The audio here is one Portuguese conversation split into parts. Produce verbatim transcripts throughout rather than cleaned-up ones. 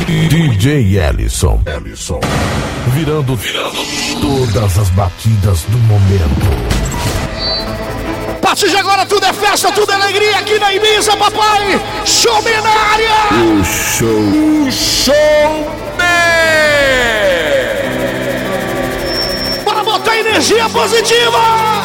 D J Ellison. Ellison. Virando, virando todas as batidas do momento. A partir de agora tudo é festa, tudo é alegria aqui na Ibiza, papai. Showman na área. O show. O Showman. Bora botar energia positiva.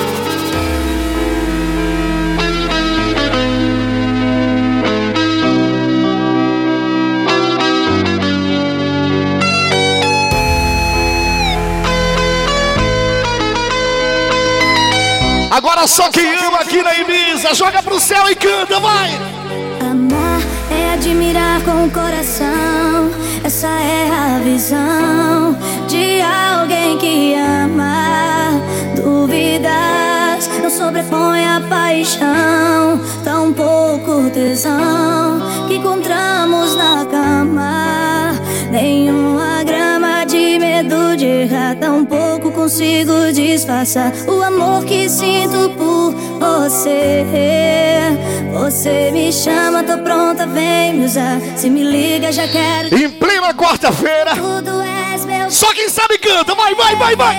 Agora só quem ama aqui na Ibiza, joga pro céu e canta, vai! Amar é admirar com o coração, essa é a visão de alguém que ama. Dúvidas não sobrepõe a paixão, tão pouco tesão que encontramos na cama. Nenhuma grama de medo de errar, tão pouco consigo disfarçar o amor que sinto por você. Você me chama, tô pronta, vem me usar. Se me liga, já quero. Em plena quarta-feira, Tudo és meu. só quem sabe canta, vai, vai, vai, vai!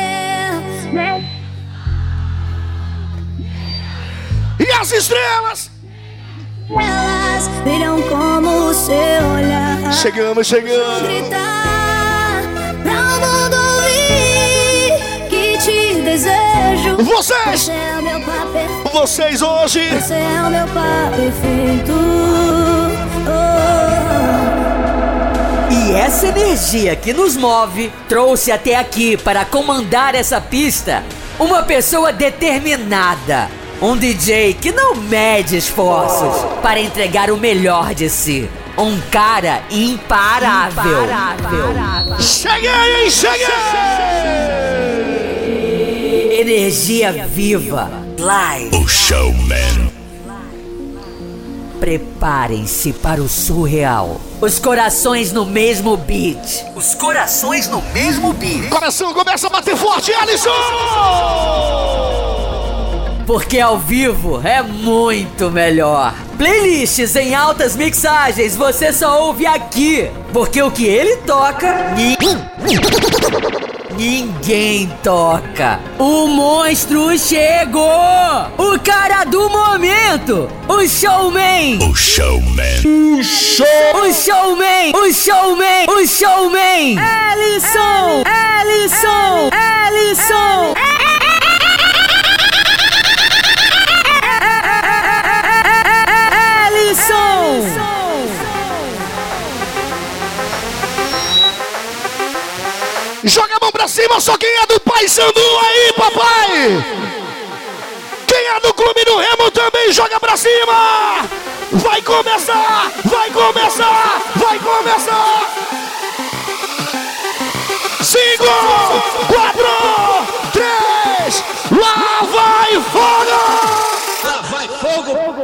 E as estrelas? Elas viram como o seu olhar. Chegamos, chegamos. Gritar pra o mundo ouvir que te desejo. Vocês, Você é o meu par perfeito. vocês hoje. Você é o meu par perfeito. Oh. E essa energia que nos move trouxe até aqui para comandar essa pista uma pessoa determinada. Um D J que não mede esforços para entregar o melhor de si. Um cara imparável. imparável. Cheguei, hein, cheguei! Energia viva. Live. O Showman. Preparem-se para o surreal. Os corações no mesmo beat. Os corações no mesmo beat. Coração começa a bater forte, Ellison! Porque ao vivo é muito melhor. Playlists em altas mixagens você só ouve aqui. Porque o que ele toca, ni- ninguém toca. O monstro chegou! O cara do momento! O showman! O Showman. O show! O showman! O showman! O showman! Ellison! Ellison! Ellison! Joga a mão pra cima, só quem é do Paysandu aí, papai! Quem é do Clube do Remo também joga pra cima! Vai começar! Vai começar! Vai começar! Cinco, quatro, três, lá vai fogo! Lá vai fogo!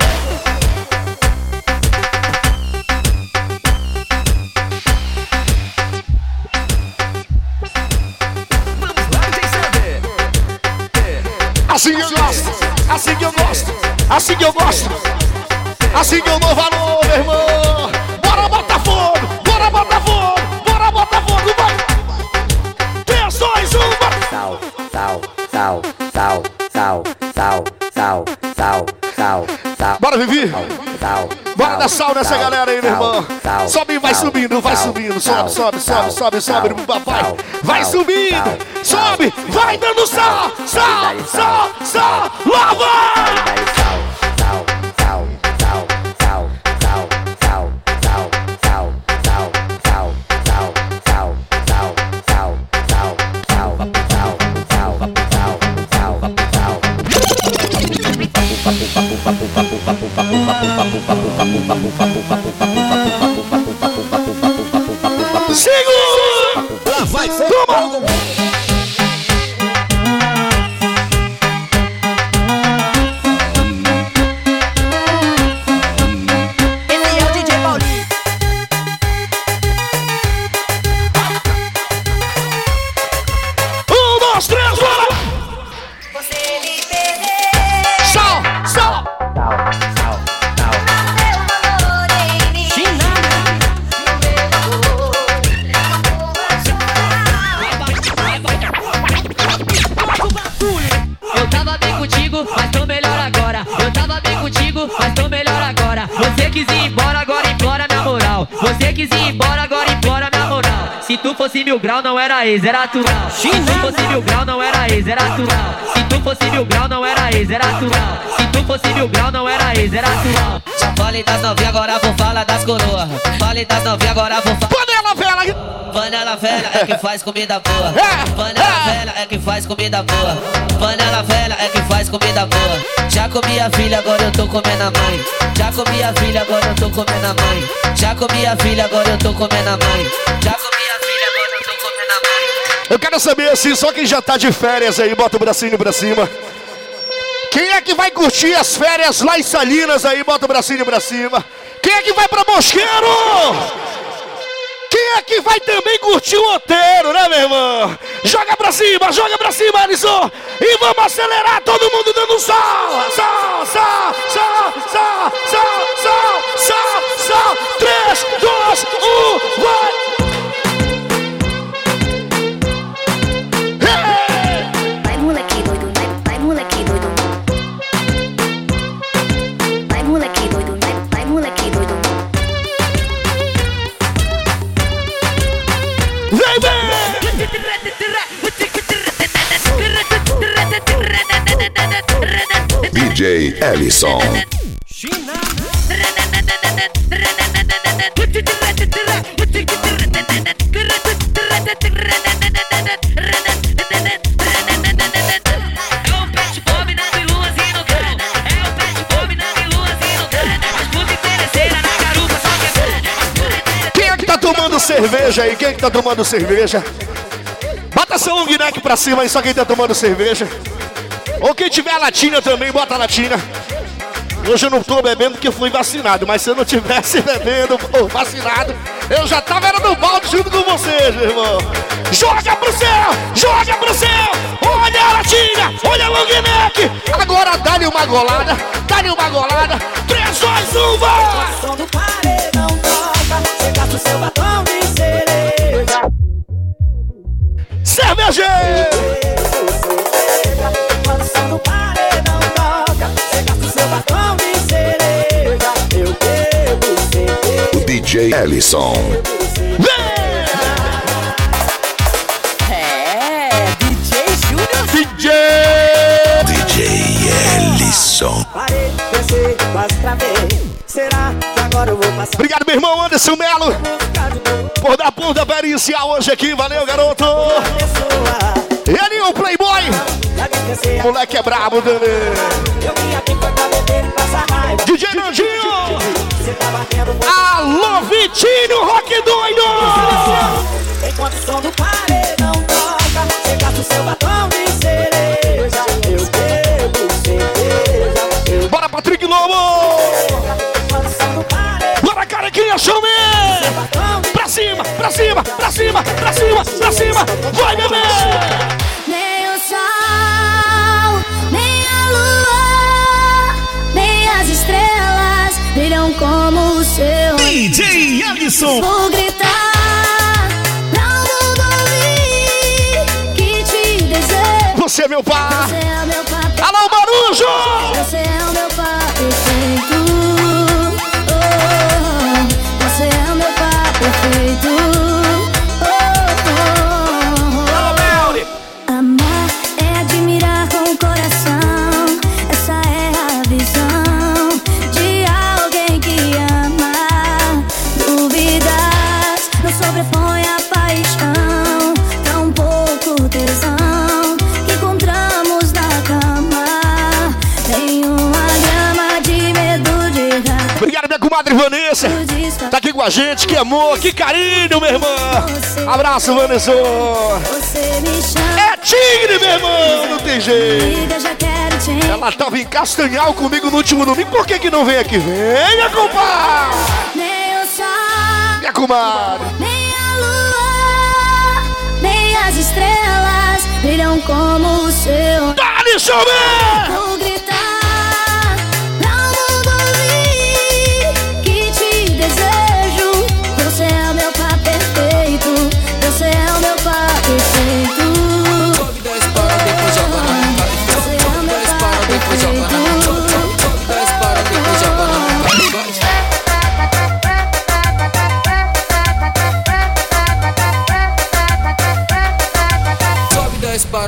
Assim que eu gosto, assim que eu gosto, assim que eu gosto, assim que eu dou valor, meu irmão. Bora botar fogo, bora botar fogo, bora botar fogo, vai! três, dois, um, bora! Sal, sal, sal, sal, sal, sal, sal, sal, sal, sal. Bora, Vivi! Sal, Bora dar sal nessa galera aí, meu irmão. Sobe, vai subindo, vai subindo. Sobe, sobe, sobe, sobe, sobe pro papai. Vai subindo, sobe, vai dando sal, sal, sal, sal. Lá vai! Sal, sal, sal, sal, sal, sal, sal, sal, sal, sal, sal, sal, sal, sal, sal, sal, sal, sal, sal, sal, Segura! Lá vai, Toma! Esse é o D J Paulinho. Um, dois, três, bora! Você me perdeu. Sal, sal! Sal, sal, sal. Meu amor em mim. No meu corpo. quis ir embora, agora implora na moral. Você quis ir embora, agora implora na moral. Se tu fosse mil grau, não era ex, era atual. Se tu fosse mil grau, não era ex, era atual. Se tu fosse mil grau, não era ex, era atual. Se tu fosse mil grau, não era ex, era atual. Já falei das novinhas, agora vou falar das coroas. Falei das novinhas, agora vou falar. Panela velha! Panela velha é que faz comida boa. Panela velha é que faz comida boa. Panela velha é que faz comida boa. Já comi a filha, agora eu tô comendo a mãe. Já comi a filha, agora eu tô comendo a mãe. Já comi a filha, agora eu tô comendo a mãe. Já comi a filha, agora eu tô comendo a mãe. Eu quero saber assim, só quem já tá de férias aí, bota o bracinho pra cima. Quem é que vai curtir as férias lá em Salinas aí, bota o bracinho pra cima. Quem é que vai pra Mosqueiro? Quem é que vai também curtir o Oteiro, né, meu irmão? Joga pra cima, joga pra cima, Alisson. E vamos acelerar, todo mundo dando sol. Sol, sol, sol, sol, sol, sol, sol, sol. três, dois, um, vai. Vai moleque doido, vai, vai moleque doido. Vai moleque doido, vai, vai moleque doido. Vem, vem! D J Ellison. Quem é que tá tomando cerveja aí? Quem é que tá tomando cerveja? Bota seu long neck pra cima aí, só quem tá tomando cerveja. Ou quem tiver latinha também, bota a latinha. Hoje eu não tô bebendo porque fui vacinado, mas se eu não tivesse bebendo ou vacinado, eu já tava era no balde junto com vocês, meu irmão. Joga pro céu, joga pro céu. Olha a latinha, olha a long neck. Agora dá-lhe uma golada, dá-lhe uma golada. três, dois, um, vai! O som do paredão toca, você gasta o seu batom de cereja. Cervejeiro! Quando o som do paredão toca, você gasta o seu batom de cereja. Eu bebo cerveja. O D J Ellison. É, D J Júnior. D J! D J Ellison. Parei, pensei, quase pra ver. Será que agora eu vou passar? Obrigado, meu irmão Anderson Melo, Vou ficar de novo. por dar ponta para iniciar hoje aqui. Valeu, garoto! Pessoa, Ele, o Playboy! já que esqueci a Moleque é brabo também. eu vim aqui pra beber e passar raiva. D J Nandinho! Você tá batendo muito. Alô, Vitinho, rock doido! Enquanto o som do paredão toca, você gasta o seu batom de cereja. Eu bebo cerveja. Eu Bora, Patrick Lobo! enquanto o som do paredão Bora, carequinha, chame! batom de Pra cima, pra cima, pra cima, pra cima, pra cima! Vai, bebê! Nem o sol, nem a lua, nem as estrelas brilham como o seu. D J Ellison! Vou gritar pra o mundo ouvir que te desejo. Você é meu pai! Você é o meu papai. Alô, Marujo! Você é o meu pai perfeito. Oh, você é o meu pai perfeito. Oh, oh, oh. Amar é admirar com o coração. Essa é a visão de alguém que ama. Dúvidas não sobrepõe a paixão. Tão pouco tesão que encontramos na cama. Tem uma grama de medo de errar. Obrigado, minha comadre Vanessa! Tá aqui com a gente, que amor, que carinho, meu irmão! Abraço, Vanessa! Você me chama, É tigre, meu irmão! Não tem jeito! amiga, já quero te encontrar. Ela tava em Castanhal comigo no último domingo, por que que não vem aqui? Venha, compadre! Nem o sol, Minha comadre! nem a lua, nem as estrelas brilham como o seu. Dá-lhe, chame! Vou gritar pra o mundo ouvir que te desejo. Você é o meu pai perfeito. Você é o meu pai perfeito. Jogue dois para, depois joga na minha cara. Você é o meu Dois pai para, depois joga na minha cara. perfeito. Jogue dois para, depois joga na minha cara.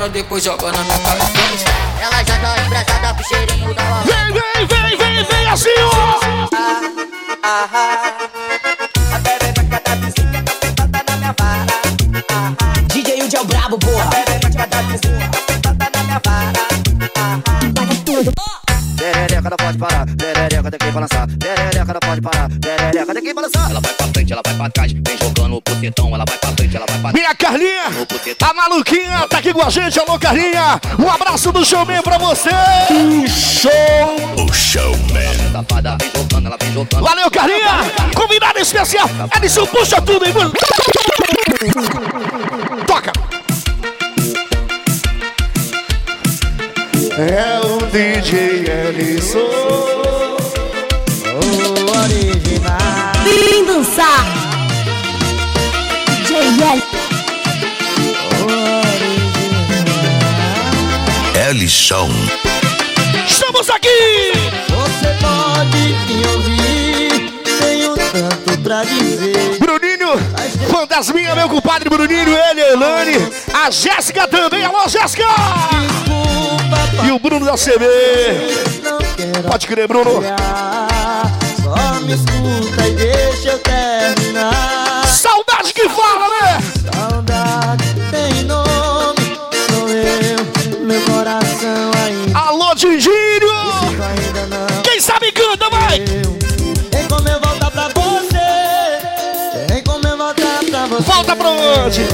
espora, depois joga na minha cara. Ela já tá embrasada pro cheirinho da hora. Vem, vem, vem, vem, vem assim, ó. Ah, ah, a perereca da vizinha tá sentada na minha vara. Ah, ah, D J Wilde é o brabo, porra. a perereca da vizinha tá sentada na minha vara. Ah, ah. Perereca não pode parar, perereca tem que balançar. Perereca não pode parar, perereca tem que balançar. Ela vai pra frente, ela vai pra trás, vem jogando o putetão. Ela vai pra frente, ela vai pra trás. Minha Carlinha, a maluquinha tá aqui com a gente. Alô, Carlinha, um abraço do Showman pra você. Show. O Showman. Safada, vem jogando, ela vem jogando. Valeu, Carlinha. Convidado especial. Edson, puxa tudo, hein, mano. Toca. É o D J Ellison, O original. Vem dançar. D J Ellison. Estamos aqui. Você pode me ouvir, tenho tanto pra dizer. Bruninho, Fantasminha, meu compadre Bruninho, ele, a Elane, a Jéssica também. Alô, Jéssica. Desculpa, E o Bruno da C B. não quero Pode crer, Bruno. apoiar. Só me escuta e deixa eu terminar. Saudade que fala, né? Saudade tem nome, sou eu, meu coração ainda. Alô, Dindinho. Ainda não. Quem sabe canta, vai. Tem como eu voltar pra você? Tem como eu voltar pra você? Volta pra onde?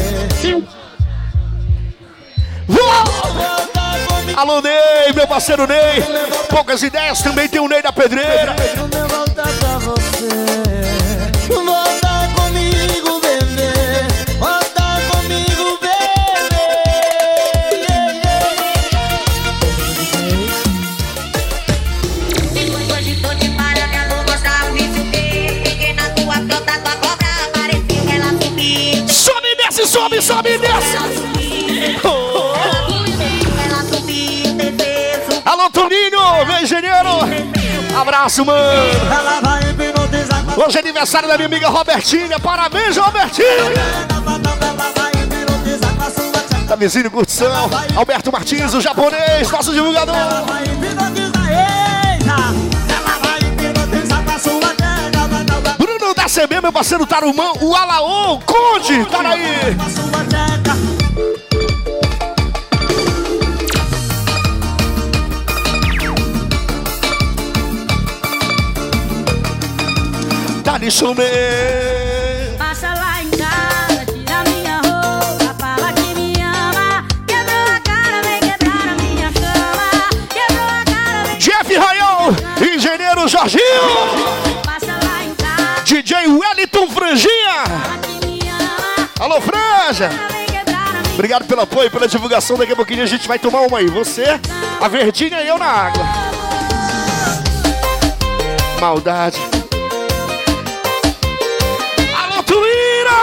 Volta. Voltar comigo, Alô, Ney, meu parceiro Ney. Poucas ideias, também tem o Ney da Pedreira. tem como eu voltar pra você? Voltar comigo, bebê. Voltar comigo, bebê. Hoje tô de parada, vou mostrar o vício que peguei na tua frota, tua cobra apareceu, ela subiu. Sobe e desce, sobe, sobe e desce. Oh. Ela subiu, desceu, Alô, Toninho, meu engenheiro. Abraço, mano. Ela vai hipnotizar com Hoje é aniversário da minha amiga Robertinha. Parabéns, Robertinha. ela vai hipnotizar com a sua tcheca. Da vizinho Curtição. Alberto Martins, o japonês, nosso divulgador. Ela vai hipnotizar, eita. Ela vai hipnotizar com a sua tcheca. Vai dar Bruno da C B, meu parceiro Tarumão. O Alaô, o Conde, tá aí. com a sua tcheca. Dali Showman. Passa lá em casa, tira minha roupa, fala que me ama. Quebrou a cara, vem quebrar a minha cama. Quebrou a cara, vem Jeff Raiol, engenheiro Jorginho. passa lá em casa, D J Wellington Franjinha. fala que me ama. Alô, Franja. Vem quebrar a minha Obrigado pelo apoio, pela divulgação. Daqui a pouquinho a gente vai tomar uma aí. Você, a verdinha e eu na água. Maldade. Alô, Tuíra!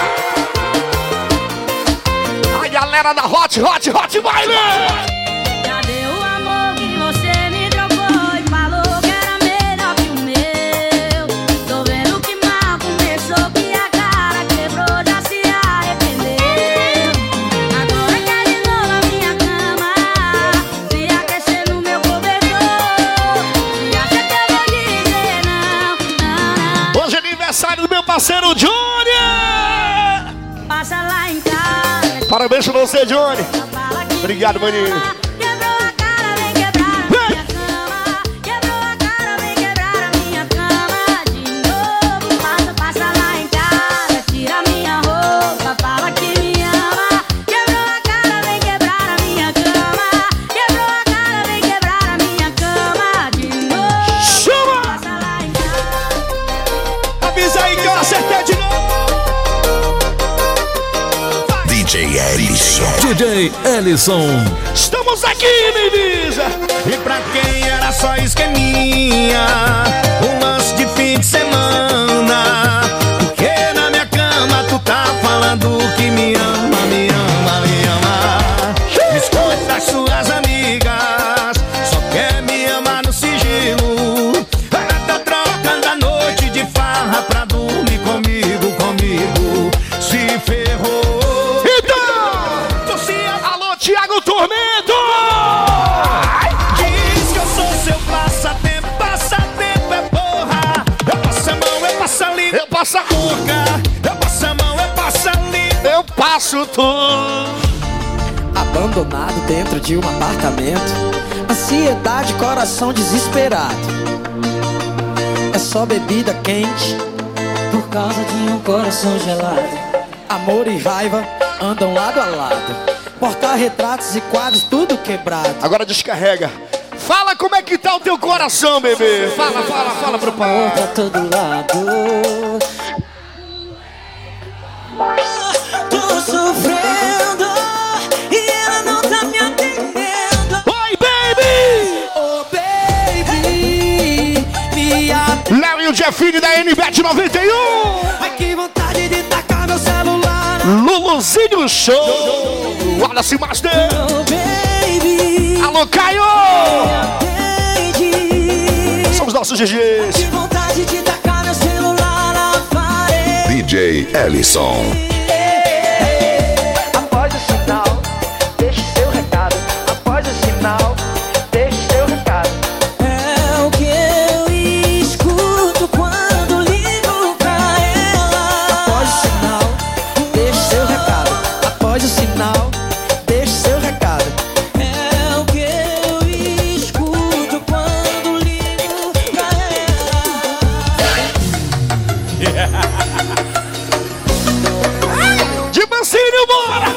A galera da Hot, Hot, Hot Baile! Cadê o amor que você me trocou e falou que era melhor que o meu? Tô vendo que mal começou, que a cara quebrou, já se arrependeu. Agora quer de novo a minha cama, se aquecer no meu cobertor. Se acha que eu vou dizer não, não, não. Hoje é aniversário do meu parceiro Johnny! Passa lá em casa, Parabéns pra você, Johnny! fala que Obrigado, me ama. maninho. Quebrou a cara, vem quebrar a minha cama. Quebrou a cara, vem quebrar a minha cama. De novo, passa, passa lá em casa. Tira minha roupa, fala que me ama. Quebrou a cara, vem quebrar a minha cama. Quebrou a cara, vem quebrar a minha cama. De novo, Chama! passa lá em casa. Avisa aí que eu acertei de novo! D J Ellison. D J Ellison. Estamos aqui, Mimisa! E pra quem era só esqueminha, um lance de fim de semana. Porque na minha cama tu tá falando que me ama, me ama, me ama. Me esconde das suas amigas, só quer me amar no sigilo. Ela tá trocando a noite de farra pra dormir comigo, comigo. Se ferrou. Então! Alô, Thiago nosso tom. Abandonado dentro de um apartamento, ansiedade, coração desesperado. É só bebida quente por causa de um coração gelado. Amor e raiva andam lado a lado, porta-retratos e quadros tudo quebrado. Agora descarrega. Fala como é que tá o teu coração, bebê. Fala, fala, fala pro pai. Pra todo lado. Tô sofrendo e ela não tá me atendendo. Oi, baby! Oh, baby, me atende. Léo e o Jeffinho da N B E T noventa e um. Ai, que vontade de tacar meu celular. Luluzinho Show. Wallace Master. Oh, baby, Alô, Caio. atende. Somos nossos G Gs. Que vontade de tacar meu celular na parede. D J Ellison. Após o sinal, deixe seu recado. Após o sinal, deixe seu recado. É o que eu escuto quando ligo pra ela. Após o sinal, deixe seu recado. Após o sinal, deixe seu recado. É o que eu escuto quando ligo pra ela. De mansinho, bora!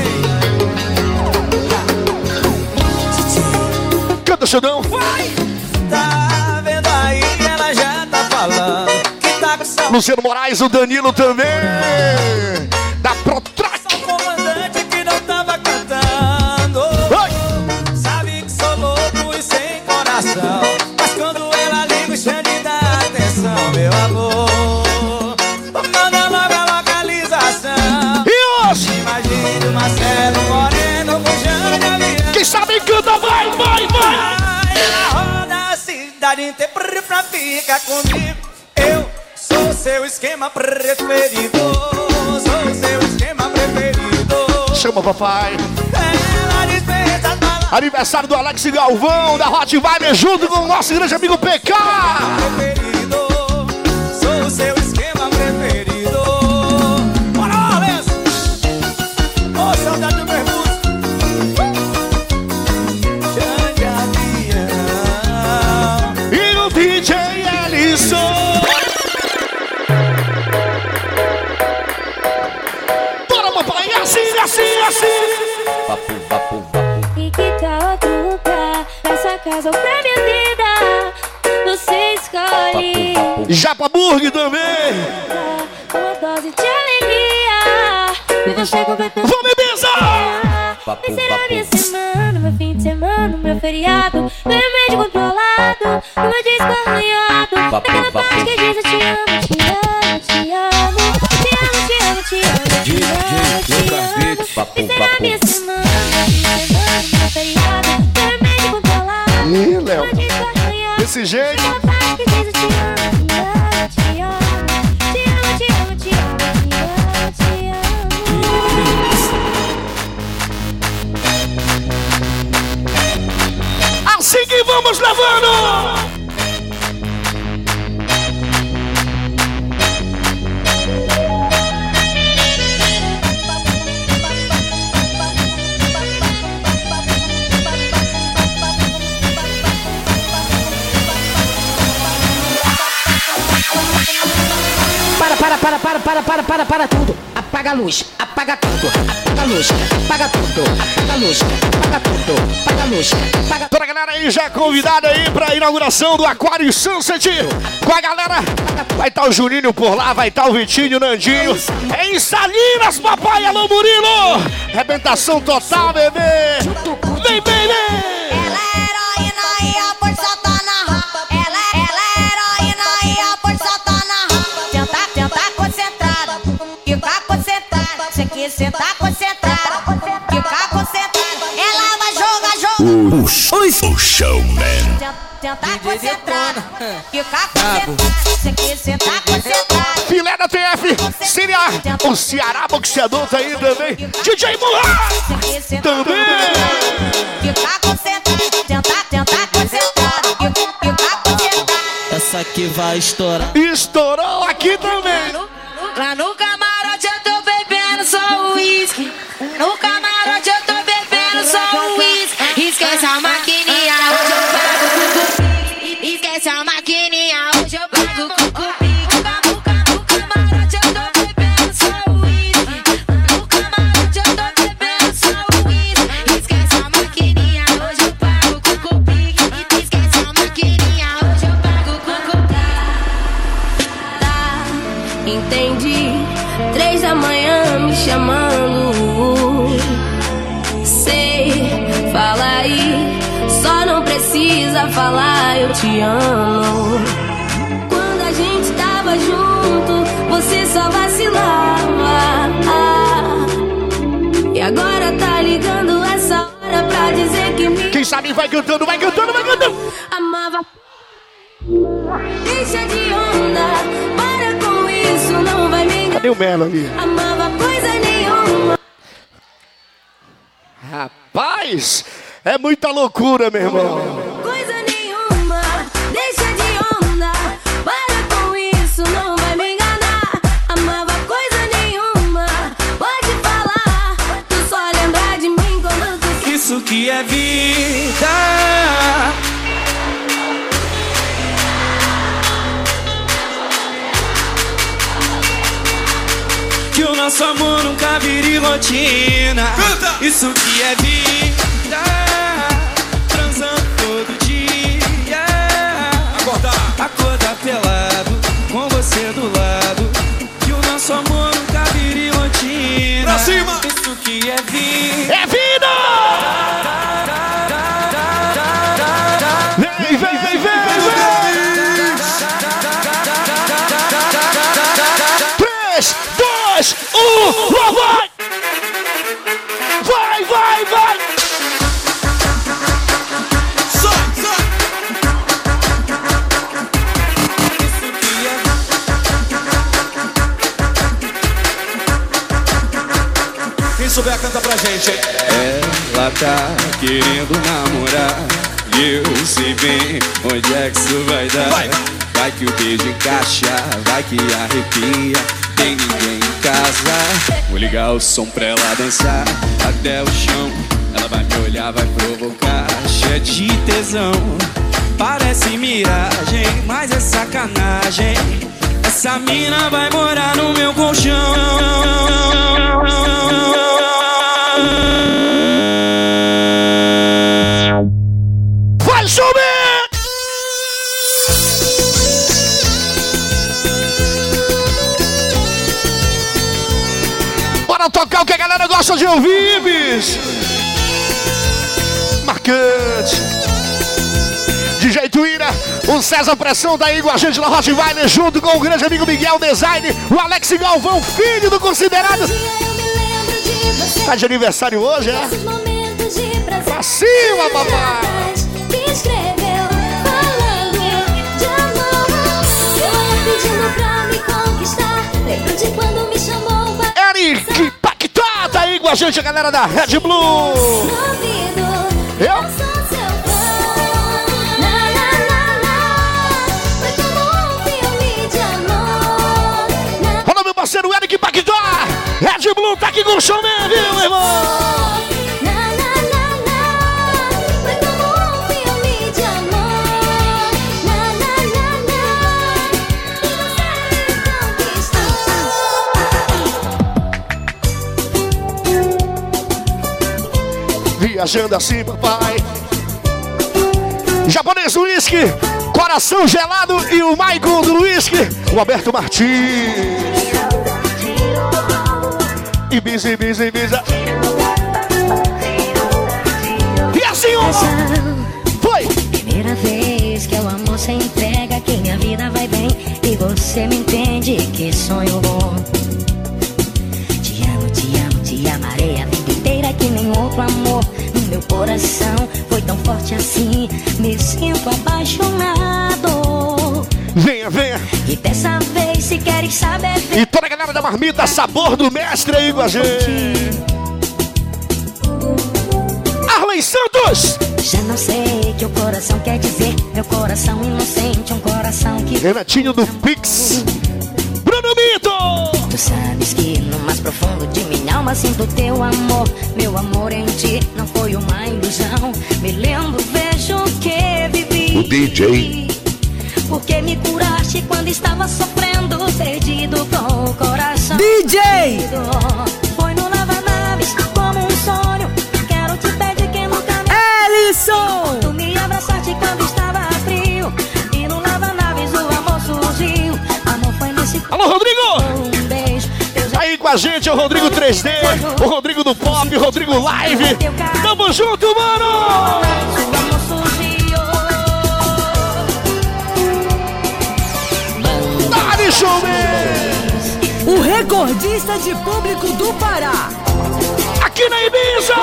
Canta, Xandão. Tá vendo aí, ela já tá falando que tá com saudade. Luciano Moraes, o Danilo também. Da Protrac. O comandante que não tava cantando. Oi. Sabe que sou louco e sem coração, mas quando ela liga o Xande dá atenção, meu amor. Manda logo a localização. E hoje? Imagine o Marcelo Moreno com Jane Avião. Quem sabe canta, vai, vai, vai. Ela roda a cidade inteira pra ficar comigo. Eu sou seu esquema preferido. Sou seu esquema preferido. Chama, papai. Ela dispensa as palavras. Aniversário do Alex Galvão, da Hot Vibe, junto com o nosso grande amigo P K. Preferido. Sou seu esquema preferido. Bora, Alex! Ô, saudade do Mercúrio. Xande Avião. E o D J Ellison. Bora, papai, assim, assim, assim. Vapo, vapo, vapo. E que tal outro lugar? Nessa casa ou pra minha vida? Você escolhe. Japa Burger também. Uma dose de alegria. E você completando. Vamos, Ibiza! Vai ser a minha semana, meu fim de semana, meu feriado, meu remédio controlado, meu disco arranhado. Aquela parte que diz eu te amo, te amo, te amo, te amo, te amo, te amo, te amo, te amo. Vai ser a minha semana, meu fim de semana, meu feriado, meu remédio controlado, Ih, Léo, meu disco arranhado. desse jeito. Aquela parte que diz eu te amo, te amo, te amo, te amo, te amo, te amo, te amo. Assim que vamos levando! Para, para, para, para, para, para, para, para tudo. Apaga a luz, apaga tudo, apaga a luz, apaga tudo, apaga a luz, apaga tudo, apaga a luz, apaga. Toda a galera aí já convidada aí pra inauguração do Aquário Sunset. Com a galera, vai estar o Juninho por lá, vai estar o Vitinho, o Nandinho. É em Salinas, papai, alô Murilo. Arrebentação total, bebê. Vem, vem, vem. Ela é heroína e a força tá na rapa. Ela, ela é heroína e a força tá na rapa. Tenta, tenta concentrada, fica concentrada. Você quer sentar concentrada, fica concentrada. Ela vai jogar, jogar. O, o, o showman. Tenta concentrada, fica concentrada. Você quer sentar concentrada. Filé da T F, Síria, o Ceará boxeador tá aí também. D J Mulher também. Fica concentrada, tenta, tenta concentrada. Fica concentrada. Essa aqui vai estourar. Estourou aqui também. Lá no camarote eu tô bebendo só uísque. amanhã me chamando. Sei, fala aí, só não precisa falar eu te amo. Quando a gente tava junto, você só vacilava. E agora tá ligando essa hora pra dizer que me... Quem sabe vai cantando, vai cantando, vai cantando. Amava. Deixa de onda, para com isso, não vai me enganar. Cadê o Melo ali? Amava coisa nenhuma. Rapaz, é muita loucura, meu irmão. Coisa nenhuma, deixa de onda, para com isso, não vai me enganar. Amava coisa nenhuma, pode falar, tu só lembrar de mim quando tu... Isso que é vida. Que o nosso amor nunca vire rotina. Canta. Isso que é vida. Transando todo dia. Acordar. Acordar pelado, com você do lado. Que o nosso amor nunca vire rotina. Pra cima. Isso que é vida. É vida! Vem, vem, vem, vem, vem! três, dois, um, vai! Vai, vai, vai! Sai, sai! Isso que é... Quem souber canta pra gente, hein? Ela tá querendo namorar e eu sei bem onde é que isso vai dar. Vai, vai que o beijo encaixa, vai que arrepia. Tem ninguém em casa. Vou ligar o som pra ela dançar até o chão. Ela vai me olhar, vai provocar, cheia de tesão. Parece miragem, mas é sacanagem. Essa mina vai morar no meu colchão. Vai subir! Bora tocar o que a galera gosta de ouvir, bicho! Marcante! D J Tuíra, o César Pressão tá aí com a gente na Rottweiler, junto com o grande amigo Miguel Design, o Alex Galvão, filho do Considerado. Tá de aniversário hoje, é? Pra cima, papai! Me escreveu falando de amor. Eu pedindo pra me conquistar. Lembro de quando me chamou para Eric Pactá, tá aí com a gente, a galera da Red Blue. Eu? sou seu fã. Na, na, na, na. Foi como um filme de amor. Na, Olha meu parceiro Eric Pactá. Red Blue tá aqui com o show mesmo, viu, meu irmão? na, na, na, na. Foi como um filme de amor. Na, na, na, na. E você me conquistou. Viajando assim, papai. Japonês Whisky, Coração Gelado e o Michael do Whisky, o Alberto Martins. Ibiza, Ibiza, Ibiza. E assim, ó. Foi. Primeira vez que o amor se entrega, que minha vida vai bem e você me entende, que sonho bom. Te amo, te amo, te amarei a vida inteira, que nem outro amor no meu coração foi tão forte assim. Me sinto apaixonado. Venha, venha. E dessa vez, se queres saber, vem. E toda a galera da Marmita, Sabor do Mestre aí com a gente. Arlen Santos. Já não sei o que o coração quer dizer. Meu coração inocente, um coração que... Renatinho do Pix. Bruno Mito. Tu sabes que no mais profundo de minha alma sinto teu amor. Meu amor em ti não foi uma ilusão. Me lembro, vejo o que vivi. O D J. Porque me curaste quando estava sofrendo, perdido com o coração. D J! Foi no lava-naves como um sonho. Quero te pedir que nunca me... Ellison! Tu me abraçaste quando estava frio. E no lava-naves o amor surgiu. Amor foi nesse... Alô, Rodrigo! Um beijo. Eu já... Aí com a a gente, o Rodrigo três D, o Rodrigo do Pop, o Rodrigo Live. Tamo junto, mano! Dá-lhe showman! O recordista de público do Pará. Aqui na Ibiza!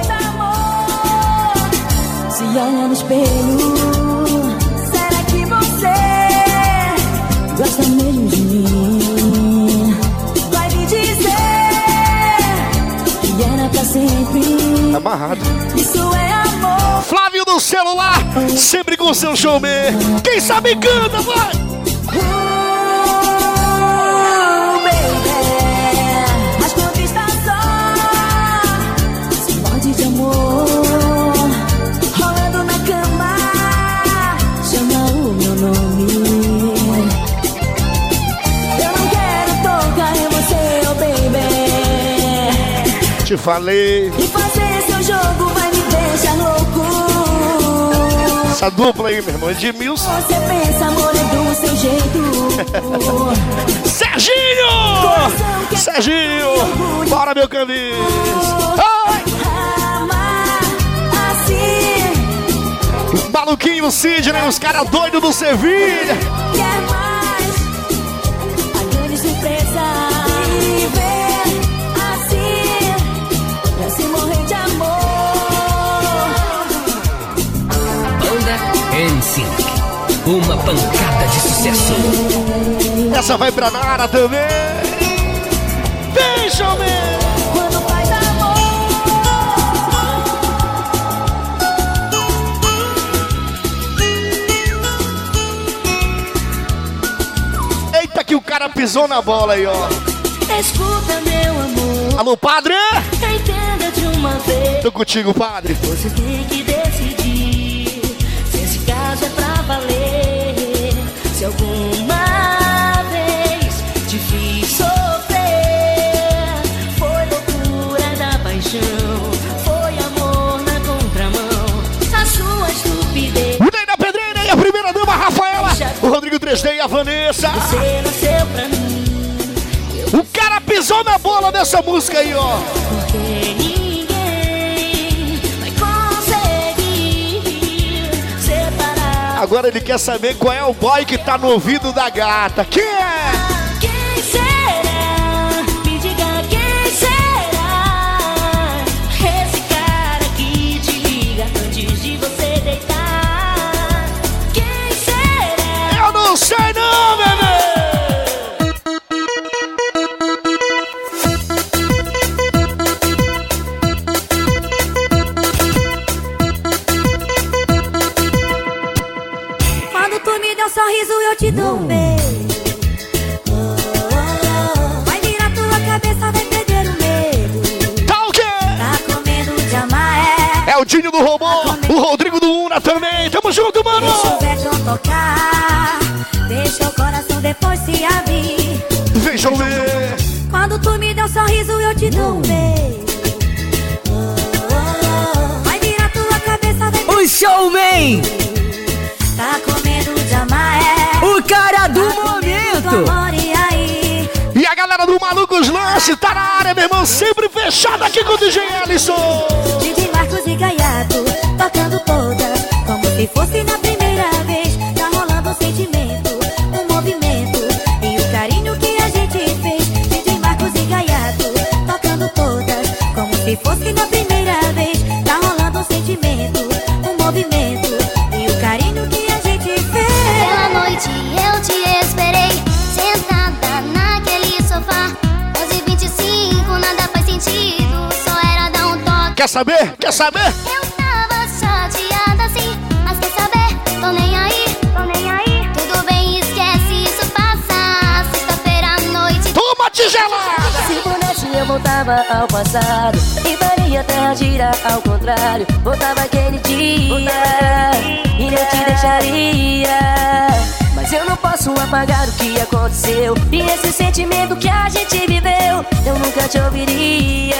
Se olha no espelho, será que você gosta mesmo de mim? Vai me dizer que era pra sempre. Amarrado. Isso é amor. Flávio do celular, sempre com seu showman. Quem sabe canta, vai! Uh, baby, as conquistas só se morde de amor. Rolando na cama, chama o meu nome. Eu não quero tocar em você, oh baby. Te falei. E fazer seu jogo vai me deixar louco. Essa dupla aí, meu irmão, Edmilson. Você pensa, amor, é do seu jeito. Serginho! Serginho! Bora, meu camisa! Amar assim. Maluquinho, Sidney, os caras doidos do Sevilha. Quer mais? A grande surpresa. Viver assim. Pra se morrer de amor. Banda N Sync, uma pancada de sucesso. Essa vai pra Nara também. Vem, showman! Quando faz amor. Eita que o cara pisou na bola aí, ó. Escuta, meu amor. Alô, padre? Entenda de uma vez. Tô contigo, padre. Você tem que decidir se esse caso é pra valer. Se alguma vez te fiz sofrer, foi loucura da paixão, foi amor na contramão, a sua estupidez. O Ney da Pedreira e a primeira dama, Rafaela. O Rodrigo três D e a Vanessa. Você nasceu pra mim. O cara pisou na bola dessa música aí, ó. Porque ninguém vai conseguir separar. Agora ele quer saber qual é o boy que tá no ouvido da gata. Quem é? Quem será? Me diga quem será? Esse cara que te liga antes de você deitar. Quem será? Eu não sei não, bebê. Quando tu me deu um sorriso, eu te dou um beijo. Oh, oh, oh. Vai virar tua cabeça, vai perder o medo. Tá o quê? Tá com medo de amar, é. É o Dinho do Robô, o Rodrigo do Una também. Tamo junto, mano. Deixa o vetão tocar, deixa o coração depois se abrir. Deixa eu ver. Quando tu me deu um sorriso, eu te dou um beijo. Oh, oh, oh. Vai virar tua cabeça, vai O showman, tá com medo de amar, é. o cara do Tá com medo do momento. amor, e aí? E a galera do Malucos Lance tá na área, meu irmão. Sempre fechado aqui com o D J Ellison. D J Marcos e Gaiato, tocando todas, como se fosse na primeira vez. Tá rolando um sentimento, um movimento e o carinho que a gente fez. D J Marcos e Gaiato, tocando todas, como se fosse na primeira vez. Tá rolando um sentimento, um movimento e o carinho que a gente fez. Pela noite eu te esperei, sentada naquele sofá. onze e vinte e cinco, nada faz sentido, só era dar um toque. Quer saber? Quer saber? Eu tava chateada sim, mas quer saber? Tô nem aí, tô nem aí. Tudo bem, esquece, isso passa. Sexta-feira à noite. Toma tigelada! Se pudesse eu voltava ao passado e faria a terra girar ao contrário. Voltava aquele dia e eu te deixaria. Mas eu não posso apagar o que aconteceu e esse sentimento que a gente viveu, eu nunca te ouviria.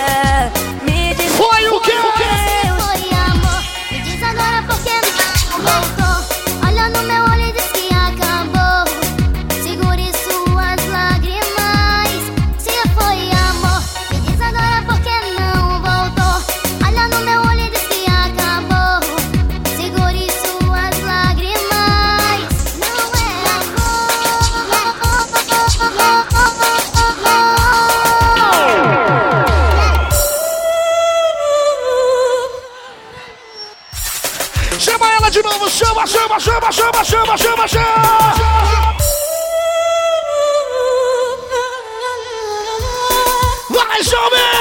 Me diz, Foi o quê? Foi amor, me diz agora por que não voltou. Olha no meu olho e diz que acabou. Segure suas lágrimas. Se foi amor, chama, chama, chama, chama, chama, chama, chama. Vai, jovem!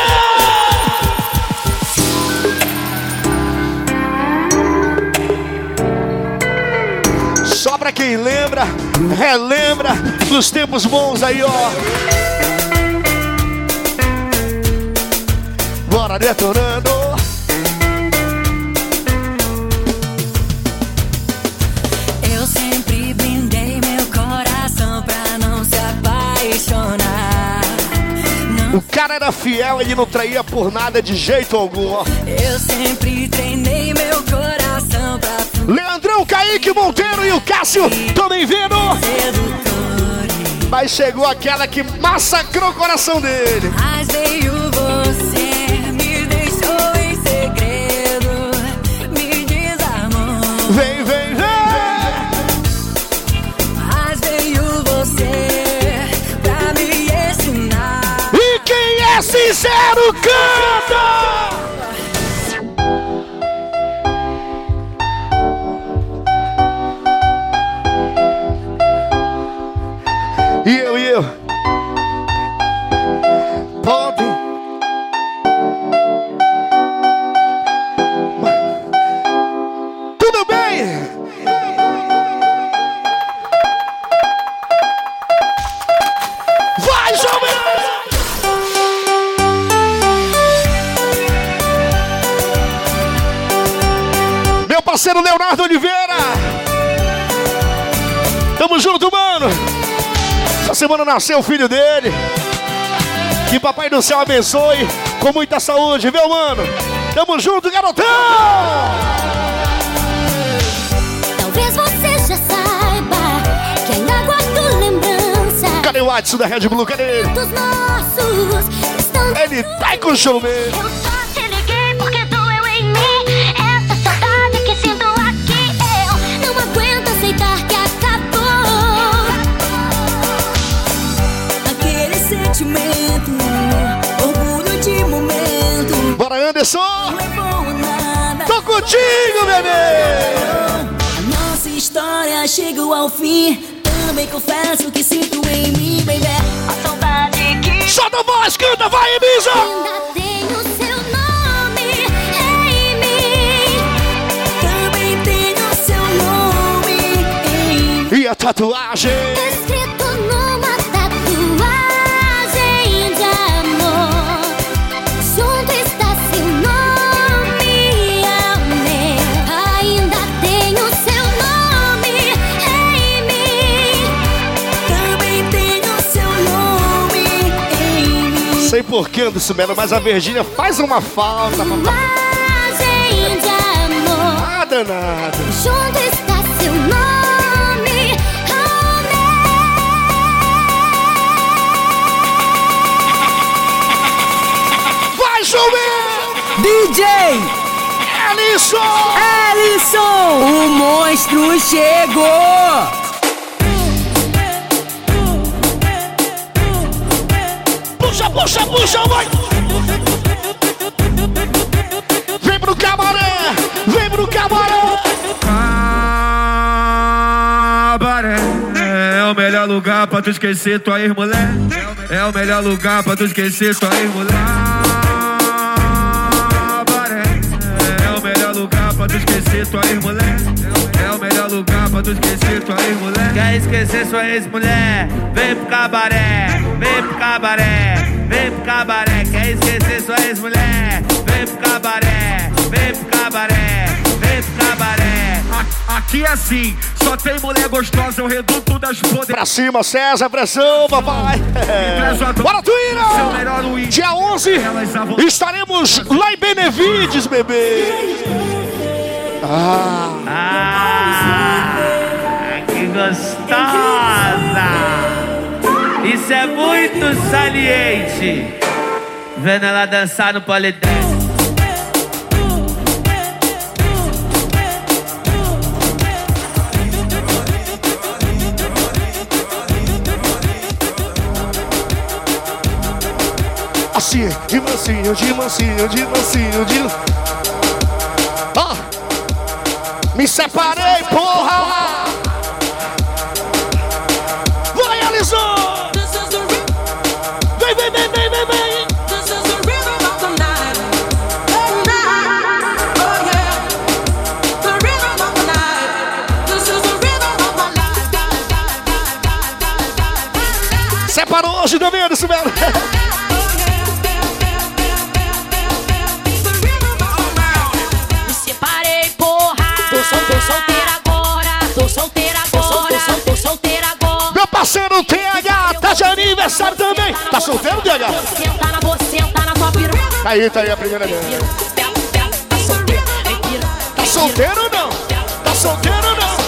Só pra quem lembra, relembra dos tempos bons aí, ó. Bora detonando. Eu sempre blindei meu coração pra não se apaixonar. Não. O cara era fiel, ele não traía por nada de jeito algum, ó. Eu sempre treinei meu coração pra Leandrão, Kaique, Monteiro e o Cássio, também vendo? Mas chegou aquela que massacrou o coração dele. Mas veio você, me deixou em segredo, me desarmou. Vem, vem, vem! Mas veio você pra me ensinar. E quem é sincero canta! E eu, e eu Pode Tudo bem? Vai, jovem! Meu parceiro Leonardo Oliveira, tamo junto, mano. Essa semana nasceu o filho dele. Que Papai do Céu abençoe com muita saúde, viu, mano? Tamo junto, garotão! Talvez você já saiba que ainda guardo lembrança. Cadê o Adson da Red Blue? Cadê ele? Dos nossos estão Ele tá com o show mesmo. Eu só te liguei porque doeu em mim. Essa saudade que sinto aqui. Eu não aguento aceitar que acabou aquele sentimento, orgulho de momento. Bora, Anderson! Não levou nada. Tô contigo, bebê! A nossa história chegou ao fim. Também confesso que sinto em mim, baby, a saudade que... Solta a voz, canta, vai, Ibiza! Ainda tenho seu nome em mim. Também tenho seu nome em mim. E a tatuagem? Escrito numa tatuagem de amor. Junto está seu nome ao meu. Ainda tenho seu nome em mim. Também tenho seu nome em mim. Sei por que, Anderson Melo, mas a Virgínia faz uma falta. Tatuagem de amor. Nada, nada. Junto está seu nome ao meu. Vai, chover! D J Ellison! Ellison, o monstro chegou! Puxa, puxa, puxa, vai! Vem pro cabaré! Vem pro cabaré! Cabaré é o melhor lugar pra tu esquecer tua ex-mulher. É o melhor lugar pra tu esquecer tua ex-mulher. Cabaré é o melhor lugar pra tu esquecer tua ex-mulher. É o melhor lugar pra tu esquecer tua ex-mulher. Quer esquecer sua ex-mulher? Vem pro cabaré, vem pro cabaré, vem pro cabaré. Quer esquecer sua ex-mulher? Vem pro cabaré, vem pro cabaré, vem pro cabaré. A- Aqui é assim, só tem mulher gostosa, é o reduto das poderes. Pra cima, César, pressão, papai! Bora, Tuíra! Dia onze, estaremos lá em Benevides, bebê! Ah! Ah, que gostosa! Isso é muito saliente. Vendo ela dançar no polidense. Assim, de mansinho, de mansinho, de mansinho, de... Ó! Me separei, porra! Vai, Alisson! Vem, vem, vem, vem, vem, vem! Separou hoje, tá vendo isso, velho? Me separei, porra! Tô, sol, tô solteira agora! Tô solteira agora! Tô, sol, tô, sol, tô solteira agora! Meu parceiro T H, tá de aniversário também! Tá solteiro, T H? Senta na você, senta na tua piru. Tá aí, tá aí a primeira vez. Tá solteiro ou não? Tá solteiro ou não?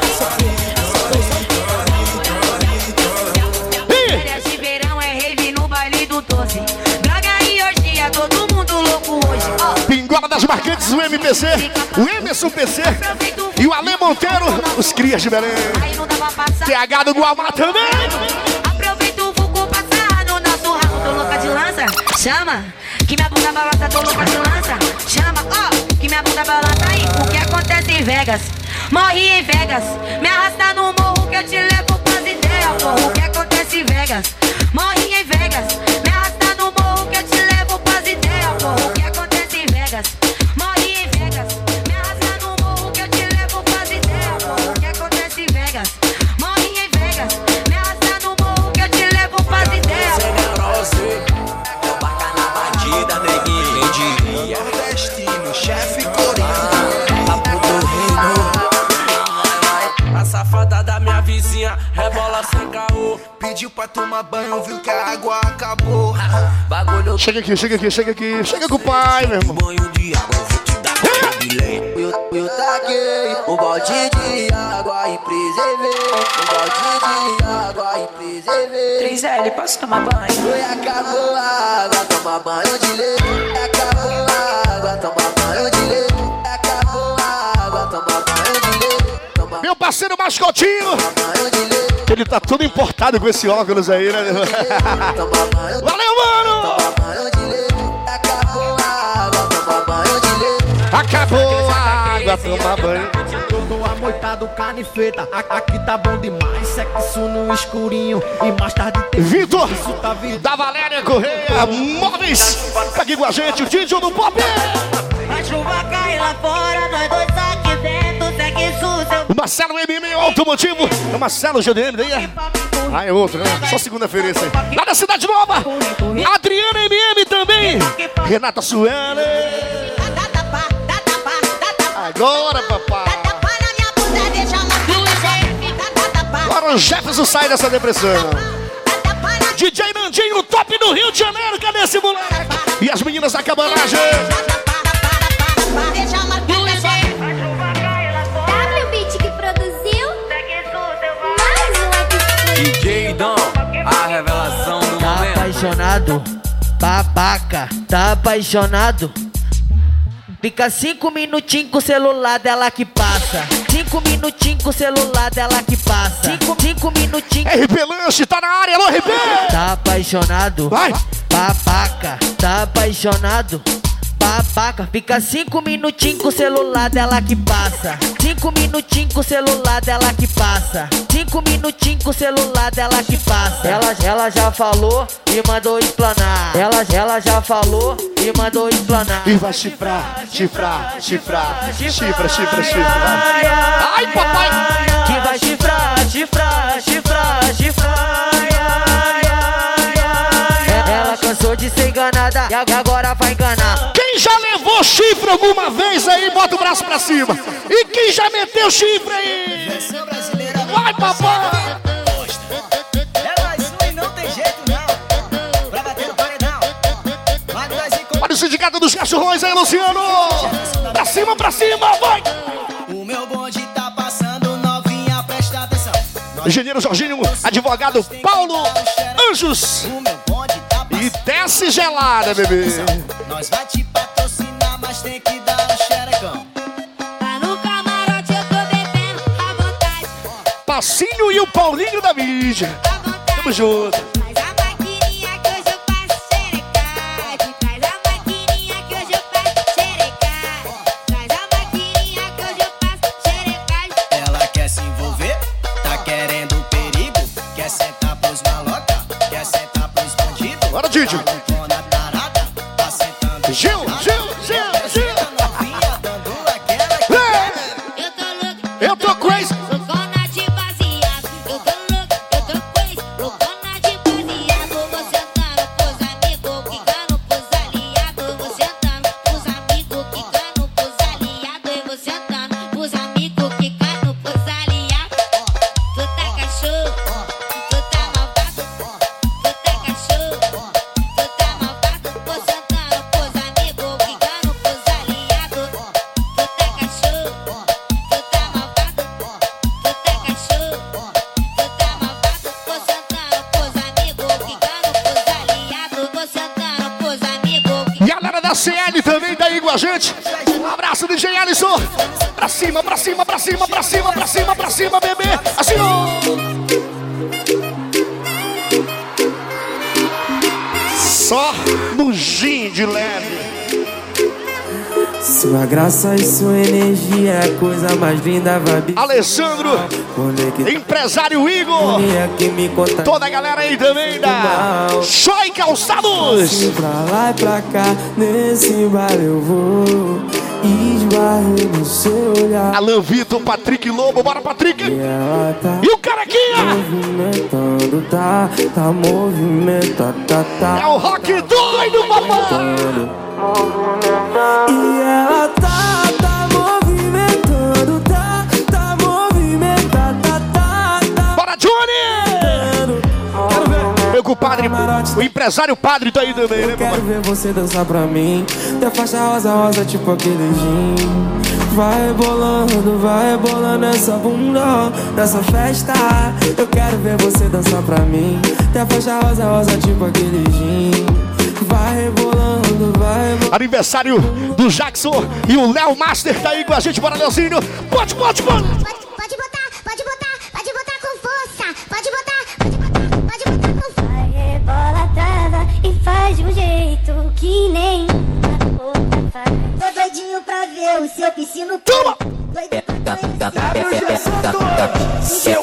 Férias de verão é rave no baile do doze. Droga e orgia, todo mundo louco hoje. Oh. Pingola das marcantes, o M P C, o Emerson P C e o Ale Monteiro, os crias de Belém. T H do Guamá também. Aproveita o vulco passar no nosso rabo. Tô louca de lança, chama. Que minha bunda balança, tô louca de lança. Chama, ó, oh, que minha bunda balança aí. O que acontece em Vegas? Morri em Vegas. Me arrasta no morro que eu te levo pras ideias, porra. O que acontece em Vegas? Morri em Vegas. Me arrasta no morro que eu te levo pras ideias, porra. O que acontece em Vegas? Morri em Vegas. Me arrasta no morro que eu te levo pras ideias, porra. O que acontece em Vegas? Morri em Vegas. Me arrasta no morro que eu te levo pras ideias. Barca na batida, neguinho. Quem diria? Nordestino, chefe coreano. Papo do reino. A safada da minha vizinha rebola sem caô. Pediu pra tomar banho, viu que a água acabou. Bagulho. Chega aqui, chega aqui, chega aqui. Chega com o pai, meu irmão. Banho de água, eu vou te dar de lei. Eu, eu taquei um balde de água e preservei. Um balde de água e preservei. três L, posso tomar banho? Foi, acabou a água, toma banho de lei. Acabou a água, toma banho de lei. Acabou a água, toma banho de lei. Toma... Meu parceiro Mascotinho, ele tá todo importado com esse óculos aí, né? Valeu, mano! Acabou a água, toma banho de lei. Acabou a água, toma banho. Eu tô amoitado, canifeta. Aqui tá bom demais, sexo no escurinho. E mais tarde tem Vitor, tá da Valéria Correia, Móveis, tá aqui com a gente, o Didio do Pop. A chuva cai lá fora, nós dois aqui dentro, segue sujo. O Marcelo M M Automotivo, é o Marcelo G D M daí, é? Ah, é outro, né? Só segunda-feira esse aí. Lá da Cidade Nova, Adriana M M também, Renata Sueli. Agora, papai. Agora o Jefferson sai dessa depressão. D J Nandinho, top do Rio de Janeiro, cadê esse moleque? E as meninas da cabanagem. W Beat que produziu mais um episódio. D J Dom, a revelação do tá momento. Tá apaixonado, babaca, tá apaixonado. Fica cinco minutinhos com o celular dela que passa. Cinco minutinhos com o celular dela que passa. Cinco, cinco minutinhos. R P Lanche, tá na área, alô R P! Tá apaixonado, vai! Babaca, tá apaixonado. Babaca, fica cinco minutinhos com o celular dela que passa. Cinco minutinhos com o celular dela que passa. Cinco minutinhos com o celular dela que passa. Ela, ela já falou e mandou explanar. Ela, ela já falou e mandou explanar. E vai chifrar, chifrar, chifrar, chifra, chifra, chifra. Ai, papai! Que vai chifrar, chifrar, chifrar, chifrar. Ela cansou de ser enganada e agora vai enganar. Quem já levou chifre alguma vez aí, bota o braço pra cima. E quem já meteu chifre aí? Vai, papai! Olha o sindicato dos cachorrões aí, Luciano! Pra cima, pra cima, vai! O meu bonde tá passando, novinha, presta atenção. Engenheiro Jorginho, advogado Paulo Anjos. E desce gelada, bebê. Nós vai te patrocinar, mas tem que dar um xerecão. Tá no camarote, eu tô bebendo à vontade. Passinho e o Paulinho da mídia. Tamo junto. Faz a maquininha que hoje eu faço xerecade. Faz a maquininha que hoje eu faço xerecade. Faz a maquininha que hoje eu faço da C L também tá aí com a gente. Um abraço, D J Alisson. Pra cima, pra cima, pra cima, pra cima, pra cima, pra cima, bebê. Assim, ó. Só no gin de leve. Sua graça e sua energia é a coisa mais linda, vai. Alessandro, empresário Igor, toda a galera aí também da Shoy Calçados. Pra lá e pra cá, nesse bar eu vou. Esbarrei no seu olhar. Alan Vitor, Patrick Lobo, bora Patrick. E, ela tá e o Caraquinha movimentando, tá, tá movimentando, tá, tá. É o rock doido, papai. E ela tá, tá movimentando, tá, tá movimentando, tá, tá, tá. Bora, Johnny! Quero ver. Meu compadre, o empresário padre tá aí também, né, papai? Quero ver você dançar pra mim. Tem faixa rosa, rosa, tipo aquele gin. Vai rebolando, vai rebolando essa bunda nessa festa. Eu quero ver você dançar pra mim. Tem faixa rosa, rosa, tipo aquele gin. Vai rebolando, vai rebolando. Aniversário do Jackson e o Léo Master tá aí com a gente, bora, Leozinho. Pode, pode, pode. Pode, pode botar, pode botar, pode botar com força. Pode botar, pode botar, pode botar com força. Vai rebola, trava e faz de um jeito que nem a outra faz. Tô doidinho pra ver o seu piscino. Toma! Doido pra Seu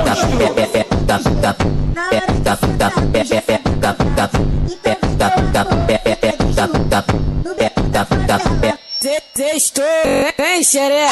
Sextou, vem xereca.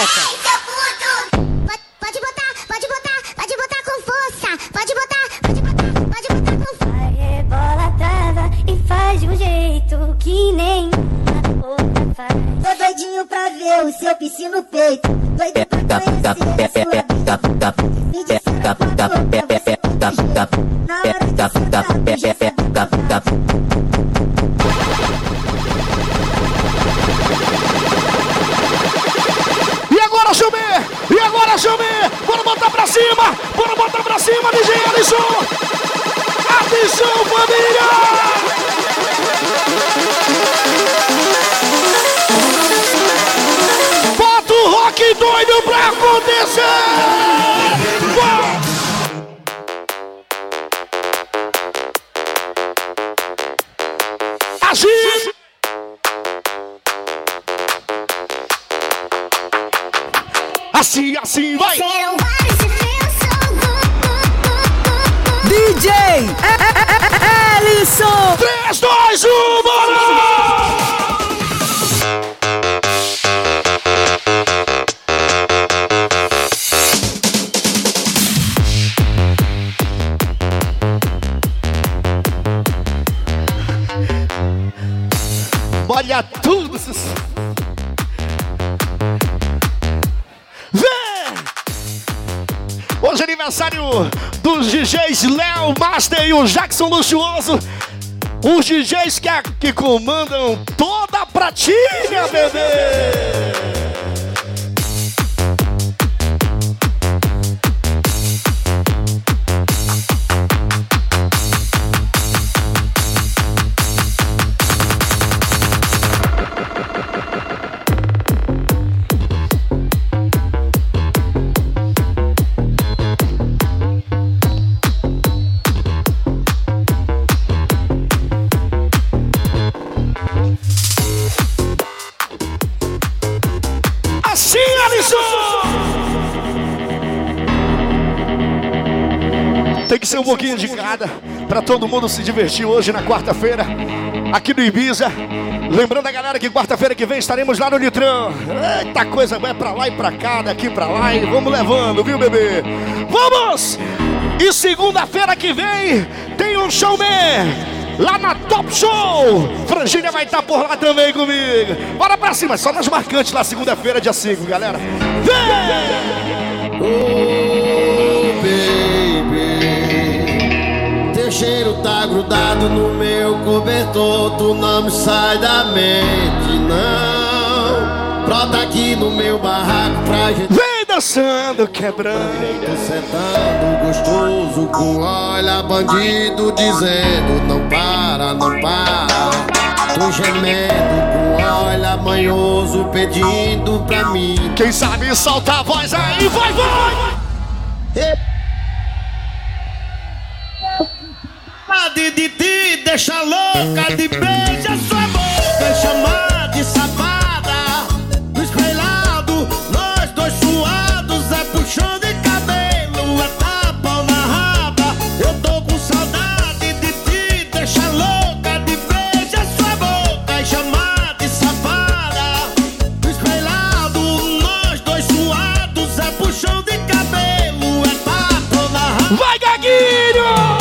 Pode botar, pode botar, pode botar com força. Pode botar, pode botar, pode botar com força. Vai rebola, trava e faz de um jeito que nem a outra faz. Tô doidinho pra ver o seu piscino peito. Doido pra conhecer a sua vida. Me disseram quanto pra você na hora de sentar, E agora, Chumê! E agora, Chumê! Bora botar pra cima! Bora botar pra cima, D J Alisson! Atenção, família! Bota o rock doido pra acontecer! Vai! Assim! Assim, assim, vai! D J Ellison! três, dois, um, bora! Olha tudo! Hoje é aniversário dos D Js Léo Master e o Jackson Luxuoso. Os D Js que, a, que comandam toda a pratinha, bebê! Tem que ser um pouquinho de cada, pra todo mundo se divertir hoje na quarta-feira, aqui no Ibiza. Lembrando a galera que quarta-feira que vem estaremos lá no Litrão. Eita coisa, vai pra lá e pra cá, daqui pra lá e vamos levando, viu, bebê? Vamos! E segunda-feira que vem tem um showman lá na Top Show. Franginha vai estar por lá também comigo. Bora pra cima, só nas marcantes lá segunda-feira, dia cinco, galera. Vem! Oh, baby, teu cheiro tá grudado no meu cobertor. Tu não me sai da mente, não. Brota aqui no meu barraco pra gente. Vem dançando, quebrando, sentando gostoso com olha bandido dizendo não para, não para. Tô gemendo com tá manhoso pedindo pra mim. Quem sabe solta a voz aí, vai, vai! De, de ti, deixa louca, de beija sua boca, chamar de safada. No espelhado, nós dois suados, é puxão de cabelo, é tapa na raba. Eu tô com saudade de ti, deixa louca, de beija sua boca, chamar de safada. No espelhado, nós dois suados, é puxão de cabelo, é tapa na raba. Vai, Gaguinho!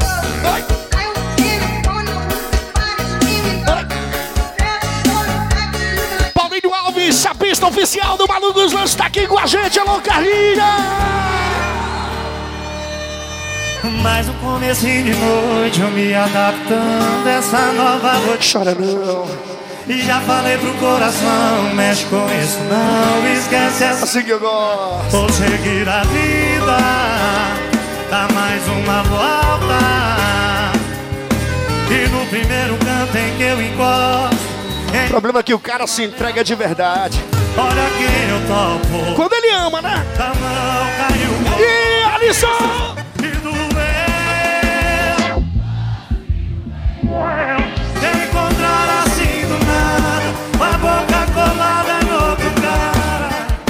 A pista oficial do Maluco dos Lances tá aqui com a gente, alô Carlinha! Mais um comecinho de noite, eu me adaptando a essa nova rotina. Chora não. E já falei pro coração, mexe com isso não, esquece essa. Assim que eu gosto. Vou seguir a vida, dá mais uma volta. E no primeiro canto em que eu encosto. O problema é que o cara se entrega de verdade. Olha quem eu topo. Quando ele ama, né? Da mão caiu. E Alisson! E doeu. Encontrar assim do nada, a boca colada no outro cara.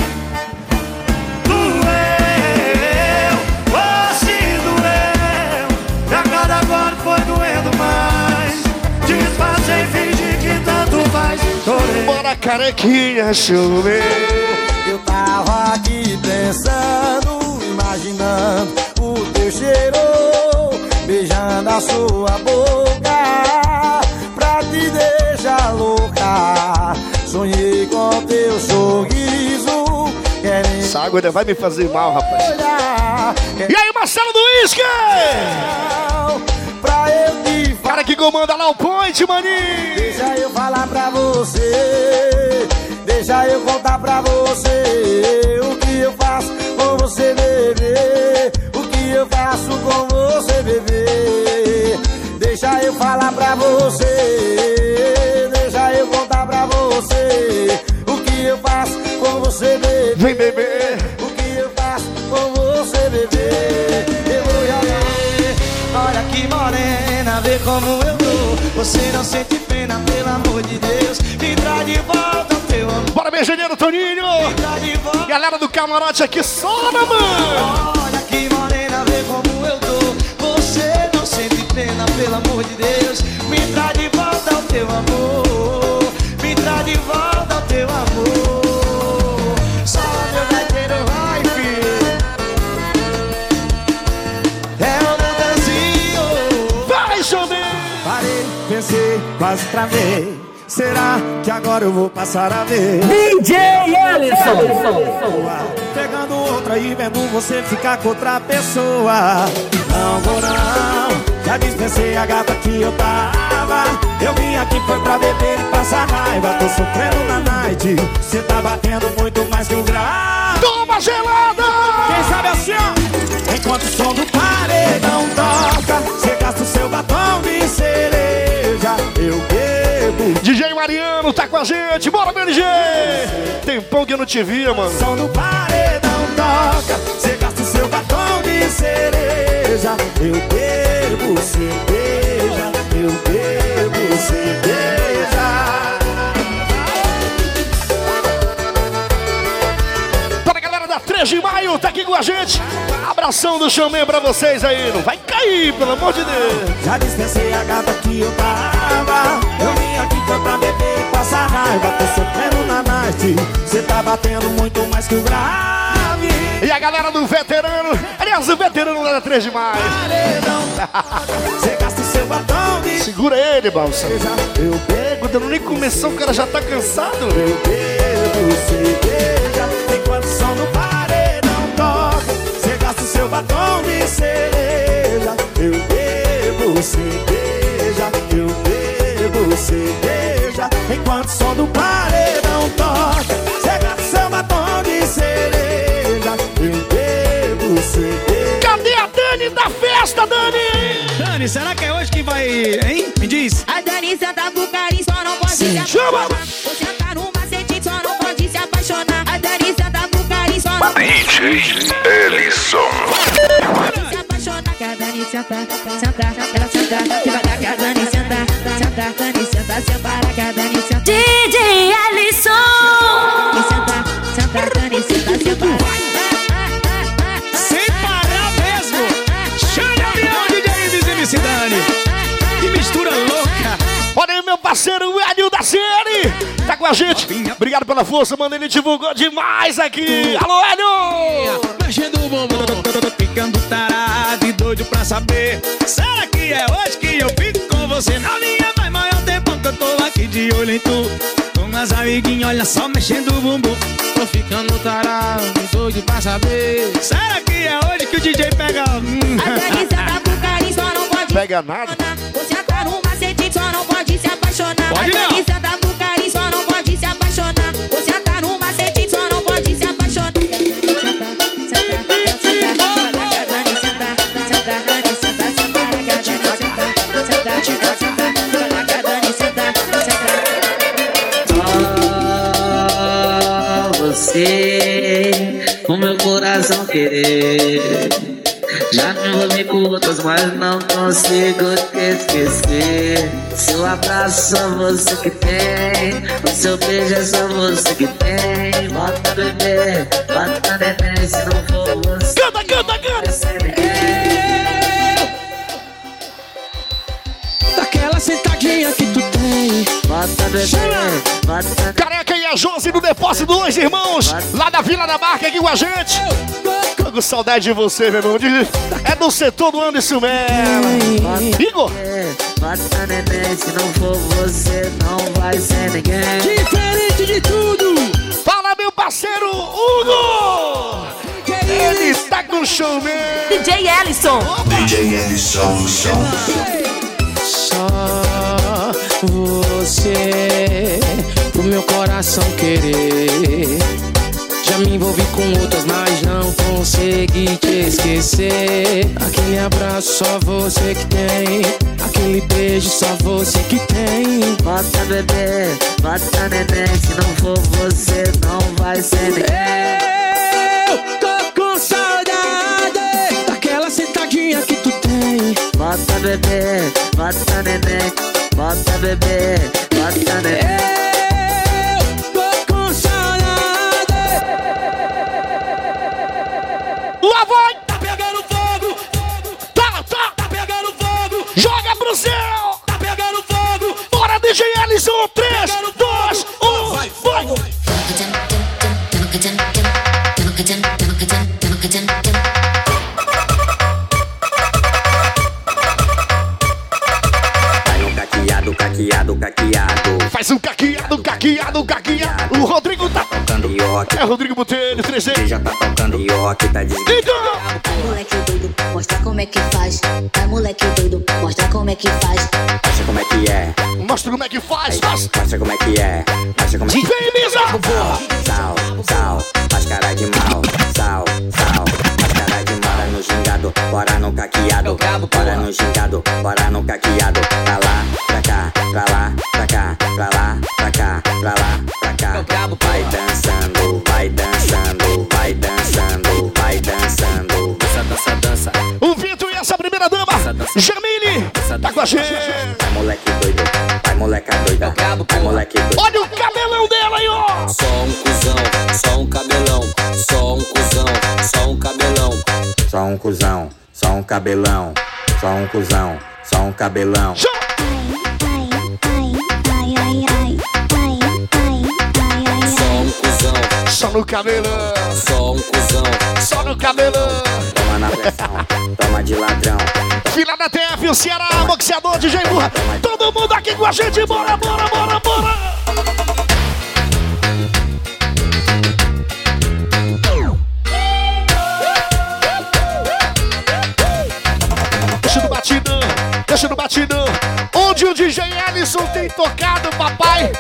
Doeu, oh se doeu. E a cada gole foi doendo mais. Desfazei, fingi que tanto faz. Chorei. Bora carequinha, choveu. Eu tava aqui pensando, imaginando o teu cheiro, beijando a sua boca, pra te deixar louca. Sonhei com teu sorriso, querendo. Essa água ainda vai me fazer mal, rapaz. E aí, Marcelo do Uísque? Pra eu te falar. Cara que comanda lá o Point, maninho. Deixa eu falar pra você, deixa eu contar pra você o que eu faço com você, bebê. O que eu faço com você, bebê. Deixa eu falar pra você, deixa eu contar pra você o que eu faço com você, bebê. Vem, bebê. O que eu faço com você, bebê. Eu vou jogar. Olha que morena, vê como eu tô. Você não sente pena, pelo amor de Deus. Me traz de volta o teu amor. Bora, meu engenheiro Toninho. Galera do camarote aqui, só na mão. Olha que morena, vê como eu tô. Você não sente pena, pelo amor de Deus. Me traz de volta o teu amor. Me traz de volta o teu amor. Só meu gaiteiro vai, filho. É o Nandanzinho. Vai, chover. Parei, pensei, quase travei. Será que agora eu vou passar a ver D J Alisson pegando outra e vendo você ficar com outra pessoa? Não vou não, já dispensei a gata que eu tava. Eu vim aqui foi pra beber e passar raiva. Tô sofrendo na night, cê tá batendo muito mais que um grau. Toma gelada! Quem sabe assim, ó. Enquanto o som do paredão toca, cê gasta o seu batom de cereja. Eu bebo. D J Mariano tá com a gente, bora, meu D J! Tempão que eu não te via, mano. O som do paredão toca, cê gasta o seu batom de cereja. Eu bebo cerveja, eu bebo cerveja. Para a galera da três de maio, tá aqui com a gente. Abração do Chamê pra vocês aí, não vai cair, pelo amor de Deus. Já dispensei a gata que eu tava. Eu vim aqui foi pra beber e passar raiva. Tô sofrendo na night, cê tá batendo muito mais que o grave. E a galera do veterano, aliás, o veterano lá da três de maio. Cê gasta o seu batom de... Segura ele, Balsa. Eu bebo. Quando nem começou, o cara já tá cansado. Eu bebo cerveja, enquanto o som do paredão toca. Cê gasta o seu batom de cereja. Eu bebo cerveja, eu bebo cerveja, enquanto o som do paredão toca. Cê gasta o seu batom de cereja. Eu bebo cerveja. Cadê a Dani da festa, Dani? Dani, será que é hoje que vai, hein? Me diz. A Dani senta com carinho, só não pode Sim. Chama! Vou sentar no Ellison. Se apaixona, que a Dani senta, senta, ela senta, devagar que a Dani senta, senta, Dani senta, separa que a Dani senta. D J Ellison. E senta, senta, Dani senta, separa. Sem parar mesmo. Chama meu D J Ives e M C Dani. Que mistura louca. Olha aí meu parceiro, o Hélio da série. Tá com a gente. Obrigado pela força, mano. Ele divulgou demais aqui. Alô, Hélio. Mexendo o bumbum. Tô ficando tarado e doido pra saber. Será que é hoje que eu fico com você? Na minha vai maior tempo que eu tô aqui de olho em tu. Com as amiguinhas, olha só, mexendo o bumbum. Tô ficando tarado e doido pra saber. Será que é hoje que o D J pega? Hum. A Dani senta pro carinho, só não pode pega nada. Você tá no macete, só não pode se apaixonar. Pode não. A Dani senta pro carinho, só não pode se apaixonar. Você tá no macete, só não pode se apaixonar. Você, o meu coração querer. Já me envolvi com outras, mas não consigo te esquecer. Seu abraço só você que tem, o seu beijo é só você que tem. Bota bebê, bota neném, se não for você. Canta, canta, canta! Daquela sentadinha que tu tem. Bota bebê, bota. Careca e a Josi no Depósito, dois irmãos, lá da Vila da Barca aqui com a gente. Tô com saudade de você, meu irmão. É do setor do Anderson Melo. Igor! Bota neném, se não for você, não vai ser ninguém. Diferente de tudo. Fala, meu parceiro Hugo! Ele tá com show, né? D J Ellison. D J Ellison. Só você, pro meu coração querer. Já me envolvi com outras, mas não consegui te esquecer. Aquele abraço só você que tem, aquele beijo só você que tem. Bota bebê, bota neném, se não for você, não vai ser ninguém. Eu tô com saudade daquela sentadinha que tu tem. Bota bebê, bota neném, bota bebê, bota neném. Lá vai! Tá pegando fogo! Tá, tá! Tá pegando fogo! Joga pro céu! Tá pegando fogo! Bora, D J Ellison! três, dois, um, vai! Vai! Caqueado, caqueado, caqueado. Faz um caqueado, caqueado, caqueado. O Rodrigo tá tocando ioque. É Rodrigo Botelho, três D. Já tá tocando ioque, tá desligado. Vai moleque doido, mostra como é que faz. Vai moleque doido, mostra como é que faz. Mostra como é que é. Mostra como é que faz, faz. Mostra como é que é. Mostra como é que é. Sal, sal, faz cara de mal. Sal, sal, faz cara de mal. Bora no gingado, bora no caqueado. Bora no gingado, bora no caqueado. Pra lá, pra cá, pra lá, pra cá, pra lá, pra cá, pra lá, pra cá. Vai dançando, vai dançando, vai dançando, vai dançando. Dança, dança, dança. O Vitor e essa primeira dama, Jamile, tá com a gente. Vai moleque doido, vai moleca doida, vai moleque doido. Olha o cabelão dela aí, ó. Só um cuzão, só um cabelão. Só um cuzão, só um cabelão. Só um cuzão, só um cabelão. Só um cuzão, só um cabelão. Só no cabelão. Só um cuzão. Só no cabelão. Toma na pressão, toma de ladrão. Fila da T F, o Ceará, boxeador, D J Burra. Todo mundo aqui com a gente, bora, bora, bora, bora. Deixa no batidão, deixa no batidão. Onde o D J Ellison tem tocado, papai.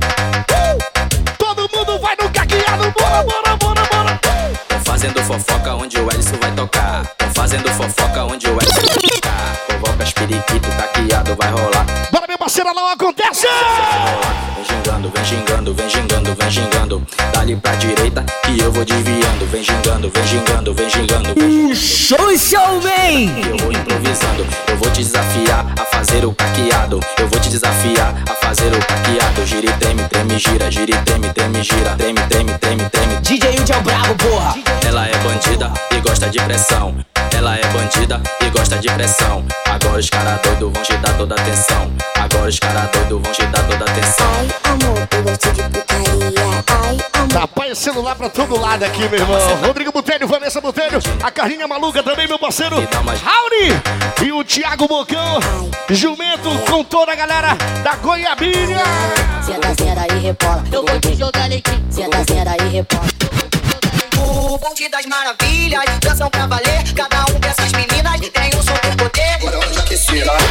Todo mundo vai no caqueado, bora, bora, bora, bora. Tô fazendo fofoca onde o Ellison vai tocar. Tô fazendo fofoca onde o Ellison vai tocar. Convoca as periquito, caqueado vai rolar. Bora, meu parceiro, não acontece! Vem gingando, vem gingando, vem gingando, vem gingando. Dali pra direita que eu vou desviando. Vem gingando, vem gingando, vem gingando, vem gingando. Show, showman! Eu vou improvisando, eu vou te desafiar a fazer o caqueado. Eu vou te desafiar a fazer o caqueado. Gira e treme, treme, gira, gira e treme, treme, gira. Treme, treme, treme, treme. D J Udi é o brabo, porra! Ela é bandida e gosta de pressão. Ela é bandida e gosta de pressão. Agora os caras doidos vão te dar toda atenção. Agora os caras doidos vão te dar toda atenção. Ai, amor, eu gosto de putaria. Ai, amor. Tá aparecendo lá pra todo lado aqui, meu irmão. Rodrigo Botelho, Vanessa Botelho, a Carlinha Maluca também, meu parceiro. Rauri e o Thiago Bocão. Jumento com toda a galera da Goiabinha. Senta, senta e repola. Eu vou te jogar alecrim. Senta, senta e repola. O bonde das maravilhas, dançam pra valer. Cada um dessas meninas tem um super poder. Agora é hora de aquecer, ó.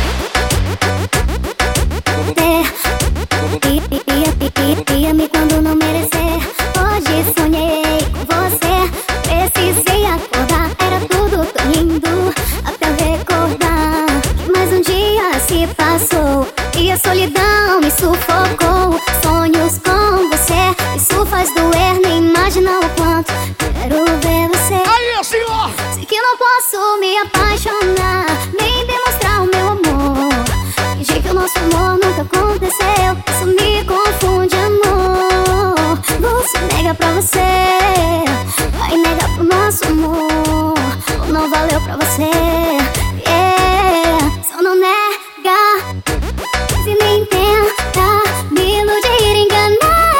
Ia-me quando não merecer. Hoje sonhei com você. Precisei acordar, era tudo tão lindo até eu recordar. Mas um dia se passou e a solidão me sufocou. Sonhos com você, isso faz doer, nem imagina o quanto quero ver você. Aí, senhor! Sei que não posso me apaixonar, nem demonstrar o meu amor. Fingir que o nosso amor nunca aconteceu, isso me confunde, amor. Você nega pra você, vai negar pro nosso amor. Ou não valeu pra você, yeah. Só não nega, se nem tenta me iludir, enganar.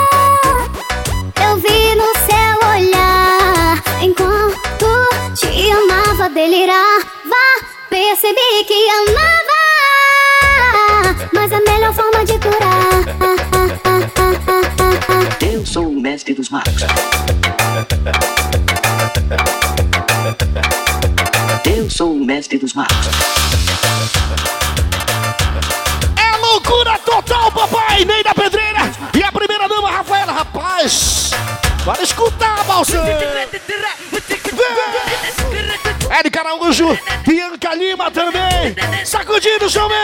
Eu vi no seu olhar, enquanto te amava, delirava. Percebi que amava, mas a melhor forma de curar. Eu sou o mestre dos magos. Eu sou o mestre dos magos. É loucura total, papai! Ney da Pedreira e a primeira dama, Rafaela. Rapaz, bora escutar, Balsão! Érica Araújo, Bianca Lima também. Sacudindo o showman.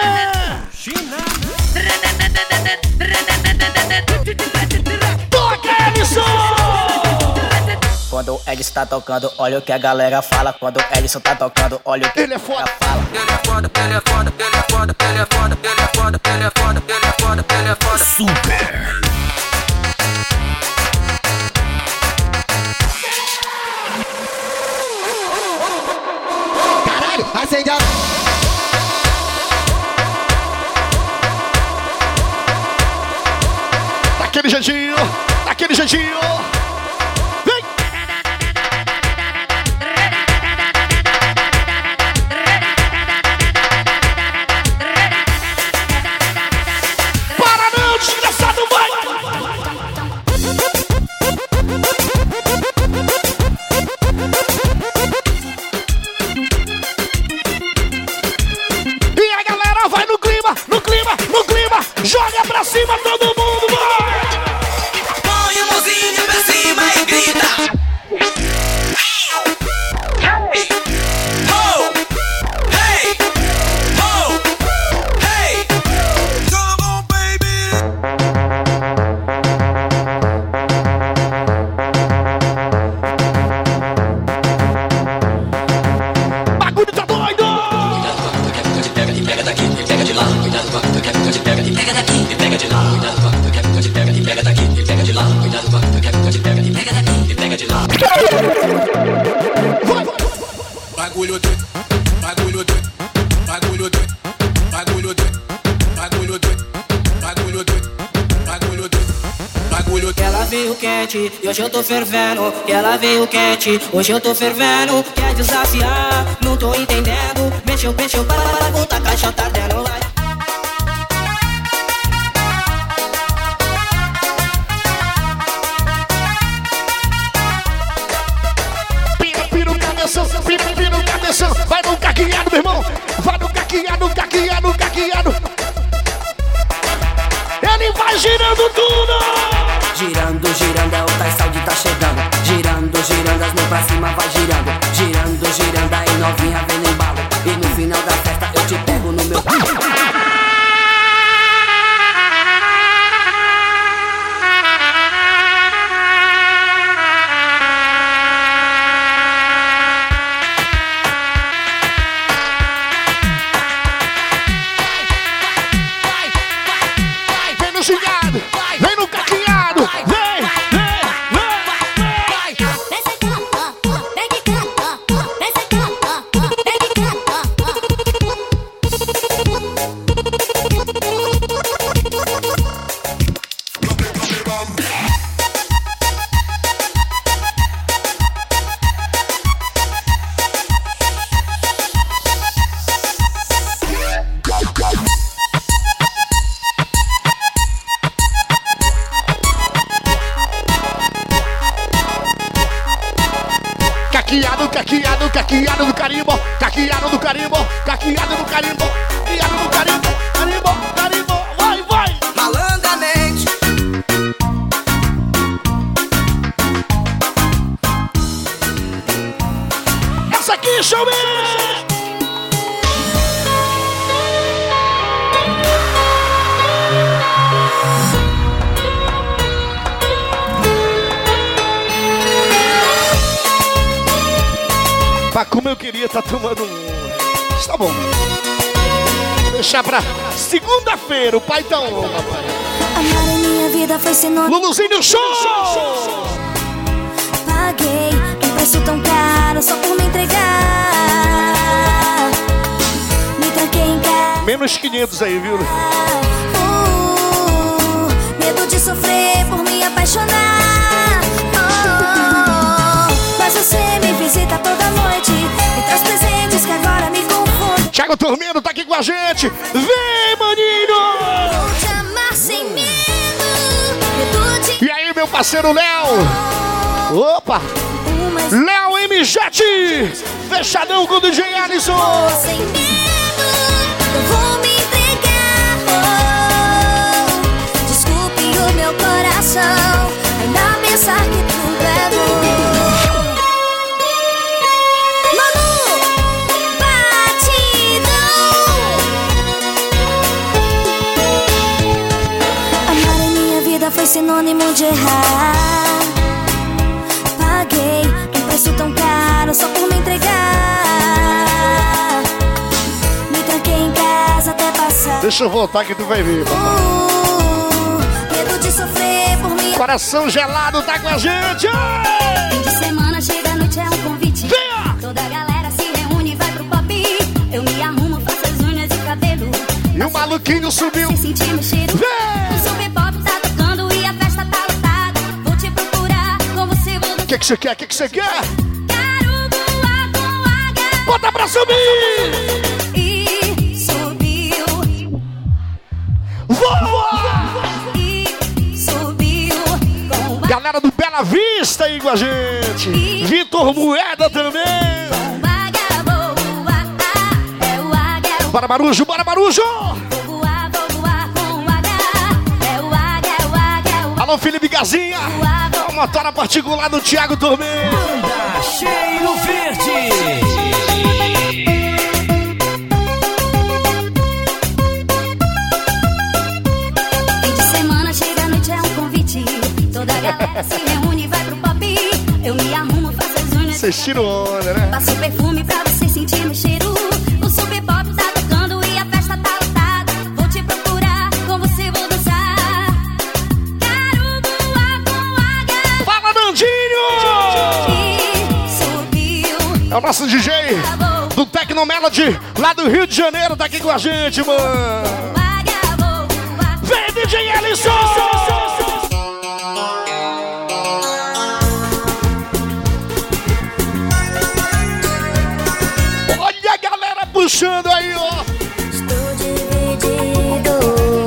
Toca, Ellison! Quando o Edson tá tocando, olha o que a galera fala. Quando o Edson tá tocando, olha o que ele é foda. Fala. Ele é foda, ele é foda, ele é foda, ele é foda, ele é foda, ele é foda, ele é foda, ele é foda. Super. Caralho, acende a... Daquele jeitinho, daquele jeitinho. Vem! Para não, desgraçado, vai! E a galera vai no clima, no clima, no clima. Joga pra cima todo mundo, vai! Põe a mãozinha pra cima e grita. Hey! Ho! Hey! Ho! Hey! Come on, baby! Bagulho tá doido! Pega e pega daqui, e pega de lá. Cuidado quando quer que te pega e pega daqui, e pega de lá. Cuidado quando quer que te pega e pega daqui, e pega de lá. Cuidado quando quer que te pega e pega daqui, e pega de lá. Bagulho doido, bagulho doido, bagulho doido, bagulho doido, bagulho doido, bagulho doido, bagulho doido, bagulho doido. Ela veio quente e hoje eu tô fervendo. Ela veio quente, hoje eu tô fervendo. Quer desafiar, não tô entendendo. Mexeu, mexeu, para, para, volta, caixa tá dando, vai. Pira, pira o cabeção, pira, pira o cabeção. Vai no caqueado, meu irmão. Vai no caqueado, caqueado, caqueado. Ele vai girando tudo. Girando, girando, é o Tais Saúde tá chegando. Girando, girando, as mãos pra cima vai girando. Girando, girando, aí novinha vem no embalo. E no final da festa eu te pego no meu... caqueado, vem no caqueado, vem, vem, Caqueado, caqueado, caqueado do carimbo, caqueado do carimbo, caqueado do carimbo, caqueado do carimbo, carimbo, carimbo, vai, vai! Malandramente. Essa aqui, show me! Pra como eu queria tá tomando um. Tá bom. Deixar pra segunda-feira, o pai tá on, papai. Amar em minha vida foi sinônimo. Luluzinho Show! Paguei um preço tão caro só por me entregar. Me tranquei em casa. Menos quinhentos aí, viu? Uh, medo de sofrer por me apaixonar. Oh, mas você me visita toda noite. Me traz presentes que agora me confundem. Thiago Tormento tá aqui com a gente. Vem, maninho! Vou te amar sem medo. Medo de... E aí, meu parceiro Léo? Opa! Léo M sete! Fechadão com o D J Alisson! Sem medo, eu vou me entregar. Oh, desculpe o meu coração, ainda pensar que tudo é bom. Manu, batidão. Amar em minha vida foi sinônimo de errar. Paguei um preço tão caro só por me entregar. Me tranquei em casa até passar. Deixa eu voltar que tu vai ver. Uh, medo de sofrer por mim. Coração gelado tá com a gente. Fim de semana, chega a noite, é um convite. Venha! Toda a galera se reúne e vai pro pop. Eu me arrumo, faço as unhas e cabelo. E o maluquinho subiu. Se sentir meu cheiro. Vem! O super pop tá tocando e a festa tá lotada. Vou te procurar, com você vou. O que que você quer? O que que você quer? Quero voar com águia. Bota pra subir! E subiu. Voa! E subiu. Com Galera do Bela Vista aí com a gente. Vitor Moeda também. águia, vou voar. É o águia. Bora, Marujo, bora, Marujo! Vou voar, vou voar com águia. É o águia, é o águia, é o águia. Alô, Felipe Gazinha. A motora particular do Thiago Tormento. Banda Cheiro Verde. Fim de semana, chega a noite, é um convite. Toda a galera se reúne e vai pro pop. Eu me arrumo, faço as unhas. Vocês tiram onda, né? Passo perfume pra você sentir meu cheiro. O super pop tá tocando e a festa tá lotada. Vou te procurar, com você vou dançar. Quero voar com águia. Fala, Nandinho! E subiu. É o nosso D J do Tecno Melody, lá do Rio de Janeiro, tá aqui com a gente, mano. Vem, D J Alisson! Olha a galera puxando aí, ó. Estou dividido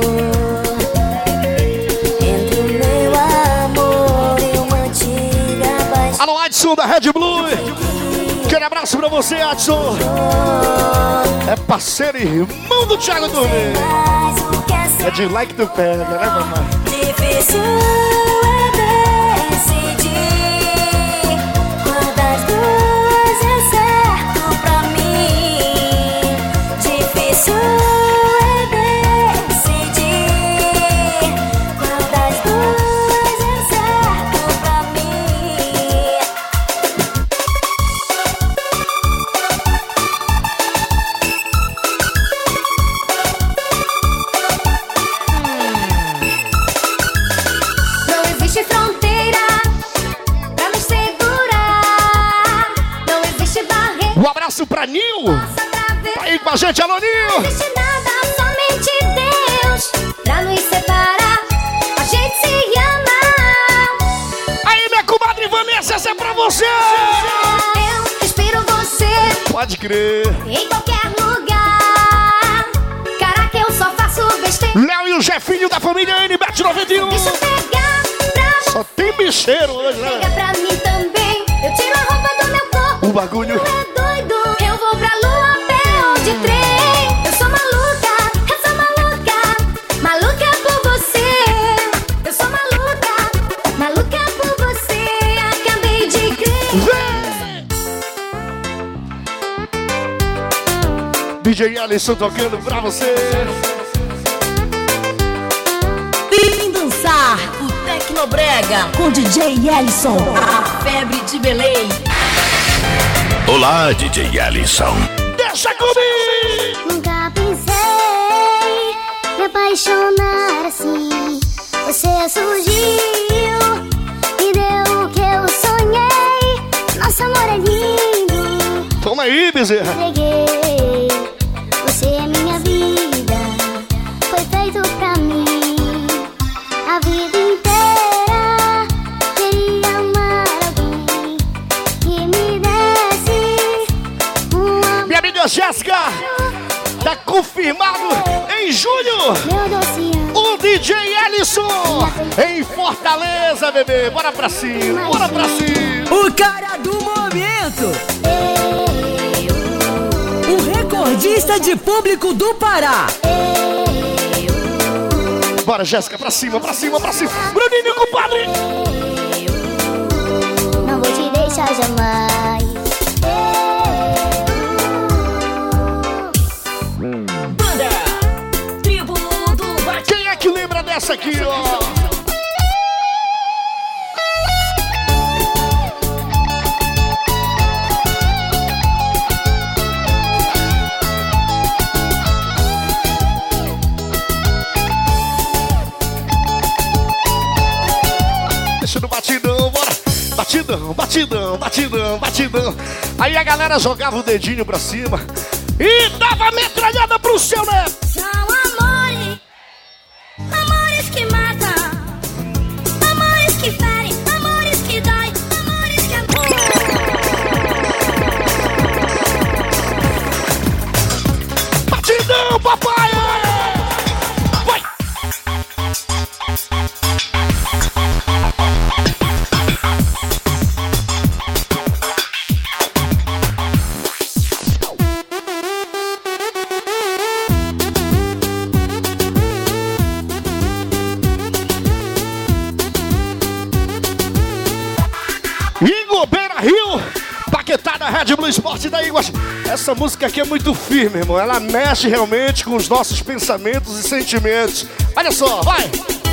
entre o meu amor e uma antiga paixão. Alô, Adson da Red Blue. Aquele abraço pra você, Adson. É parceiro e irmão do Thiago Tormento. É de like do pé, né, mamãe? Difícil é decidir qual das duas é certo pra mim. Difícil é decidir qual das duas é certo pra mim. pra Nil. Tá aí com a gente, alô, Nil. Não existe nada, somente Deus pra nos separar. A gente se ama. Aí, minha comadre Vanessa, essa é pra você. Eu respiro você. Pode crer. Em qualquer lugar. Caraca, eu só faço besteira. Léo e o Jefinho da família N B E T noventa e um. Deixa eu pegar pra... Só tem bicheiro hoje, né? Pega pra mim também. Eu tiro a roupa do meu corpo. O bagulho é doido. Eu vou pra lua a pé ou de trem. Eu sou maluca, eu sou maluca. Maluca por você. Eu sou maluca, maluca por você. Acabei de crer. D J Alisson tocando pra você. Vem dançar o Tecnobrega com D J Alisson, a febre de Belém. Olá, D J Alisson. Deixa comigo! Nunca pensei me apaixonar assim. Você surgiu, me deu o que eu sonhei. Nosso amor é lindo. Toma aí, bezerra. Peguei, você é minha vida. Foi feito pra mim. A vida inteira queria amar alguém que me desse uma... Minha amiga Jéssica, tá confirmado em julho o D J Alisson em Fortaleza, bebê. Bora pra cima, bora pra cima. O cara do momento, o recordista de público do Pará. Bora, Jéssica, pra cima, pra cima, pra cima. Bruninho, compadre. Não vou te deixar jamais. Banda Tribo do Bate. Quem é que lembra dessa aqui, ó? Deixa no batidão, bora. Batidão, batidão, batidão, batidão. Aí a galera jogava o dedinho pra cima e dava metralhada pro seu neto. São amores, amores que matam, amores que ferem, amores que dói, amores que amor. Batidão, papai! Vai! Igor Beira Rio, Paquetada Red Blue Esporte da Iguas. Essa música aqui é muito firme, irmão. Ela mexe realmente com os nossos pensamentos e sentimentos. Olha só, vai!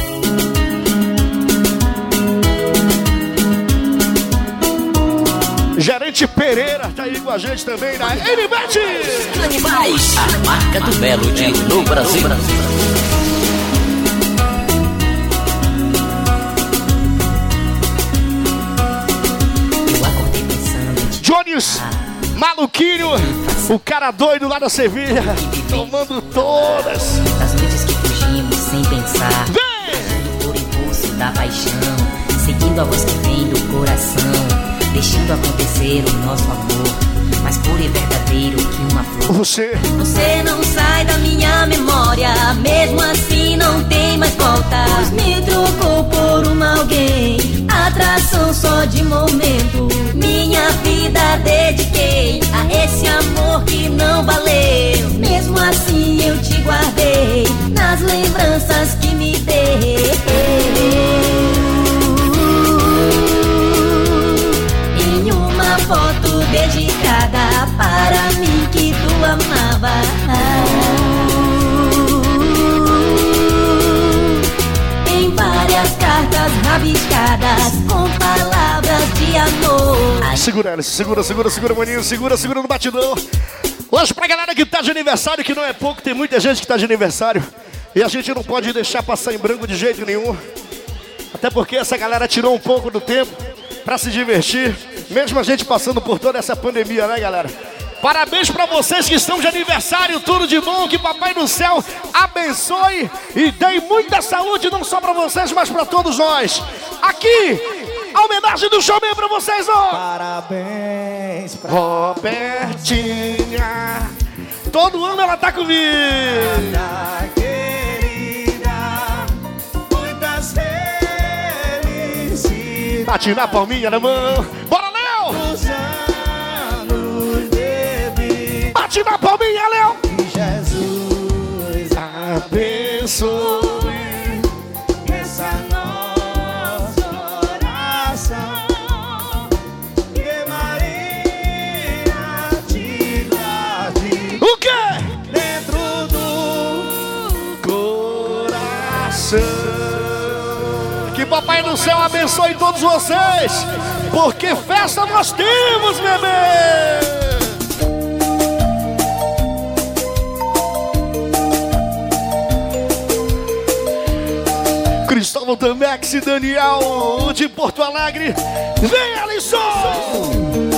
Gerente Pereira tá aí com a gente também na N B E T. Animais, a marca do Melody no Brasil. Jones, maluquinho, o cara doido lá da Sevilha, tomando todas. Das noites que fugimos sem pensar, vem! Por impulso da paixão, seguindo a voz que vem do coração, deixando acontecer o nosso amor, mais puro e verdadeiro que uma flor. Você, você não sai da minha memória, mesmo assim não tem mais volta. Pois me trocou por uma alguém, atração só de momento. Minha vida dediquei a esse amor que não valeu. Mesmo assim eu te guardei nas lembranças que me deu. Em uma foto dedicada para mim que tu amava. Em várias cartas rabiscadas com palavras de amor. Segura ela, segura, segura, segura, maninho, segura, segura no batidão. Hoje pra galera que tá de aniversário, que não é pouco, tem muita gente que tá de aniversário. E a gente não pode deixar passar em branco de jeito nenhum. Até porque essa galera tirou um pouco do tempo pra se divertir. Mesmo a gente passando por toda essa pandemia, né, galera? Parabéns pra vocês que estão de aniversário, tudo de bom, que Papai do Céu abençoe e dê muita saúde, não só pra vocês, mas pra todos nós. Aqui, a homenagem do showman pra vocês, ó. Parabéns pra Robertinha. Todo ano ela tá comigo. querida, muitas felicidades. Bate na palminha da mão. Bora, Léo! Bate na palminha, Léo! Que Jesus abençoe essa nossa oração. Que Maria te guarde. O quê? Dentro do coração. Que Papai do Céu abençoe todos vocês, porque festa nós temos, bebê! Cristóvão Tamex e Daniel de Porto Alegre. Vem, Alisson!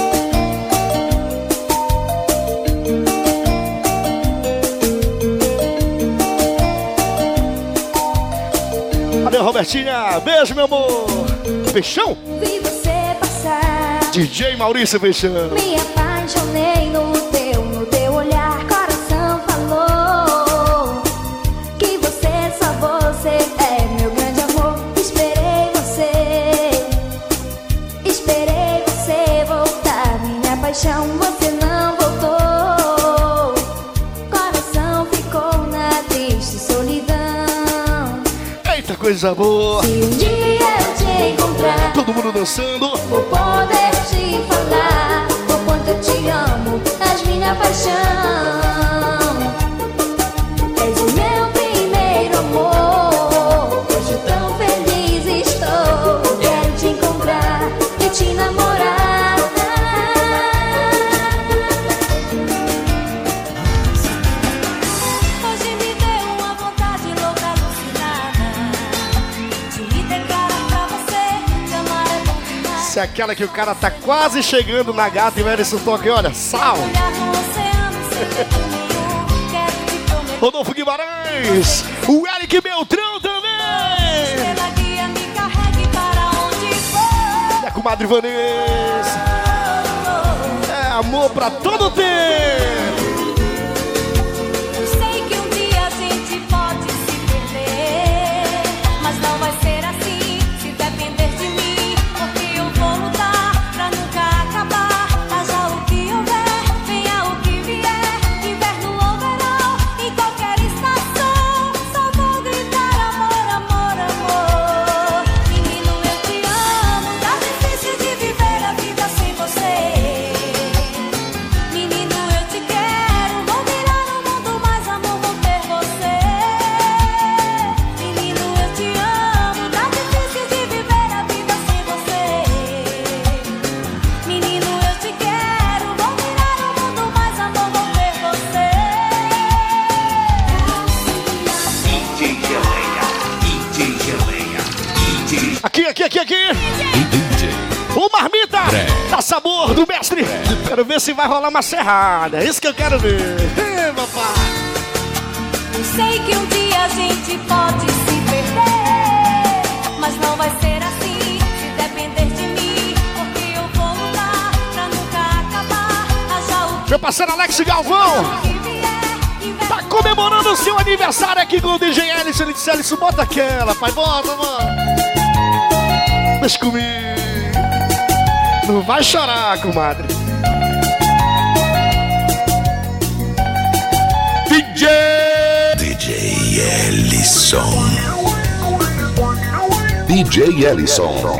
Valeu, Robertinha. Beijo, meu amor. Peixão? Vi você passar. D J Maurício Peixão. Me apaixonei no teu, no teu olhar. Coração falou que você, só você é meu grande amor. Esperei você, esperei você voltar. Minha paixão, você não voltou. Coração ficou na triste solidão. Eita, coisa boa. Se um dia eu te encontrar, todo mundo dançando, vou poder te falar o quanto eu te amo, és minha paixão. És o meu primeiro amor. Hoje tão feliz estou. Quero te encontrar e te namorar. Hoje me deu uma vontade louca, alucinada, de me declarar pra você. Te amar é bom demais. se é aquela que o cara tá quase chegando na gata e o Ellison toca, olha, sal. Rodolfo Guimarães, o Eric Beltrão também. E a comadre Vanessa. É amor pra todo tempo. Sei que um dia a gente pode se perder, mas não vai ser assim se depender de mim. Porque eu vou lutar pra nunca acabar. Haja o que houver, venha o que vier, inverno ou verão, em qualquer estação, só vou gritar amor, amor, amor. Menino, eu te amo, tá difícil de viver a vida sem você. Menino, eu te quero, vou virar o mundo, mas amor, vou ter você. Menino, eu te amo, tá difícil de viver a vida sem você. Menino, eu te quero, vou virar o mundo, mas amor, vou ter você. Aqui, aqui, aqui, aqui. O Marmita dá sabor do mestre. Quero ver se vai rolar uma serrada. É isso que eu quero ver. Ei, papai. Sei que um dia a gente pode se perder, mas não vai ser assim se depender de mim. Porque eu vou lutar pra nunca acabar. Haja o Meu parceiro Alex Galvão tá comemorando o seu aniversário aqui com o D J Ellison. Ele disse, Ellison, bota aquela, pai, bota, mano. Deixa comigo. Não vai chorar, comadre. D J D J Ellison. D J Ellison.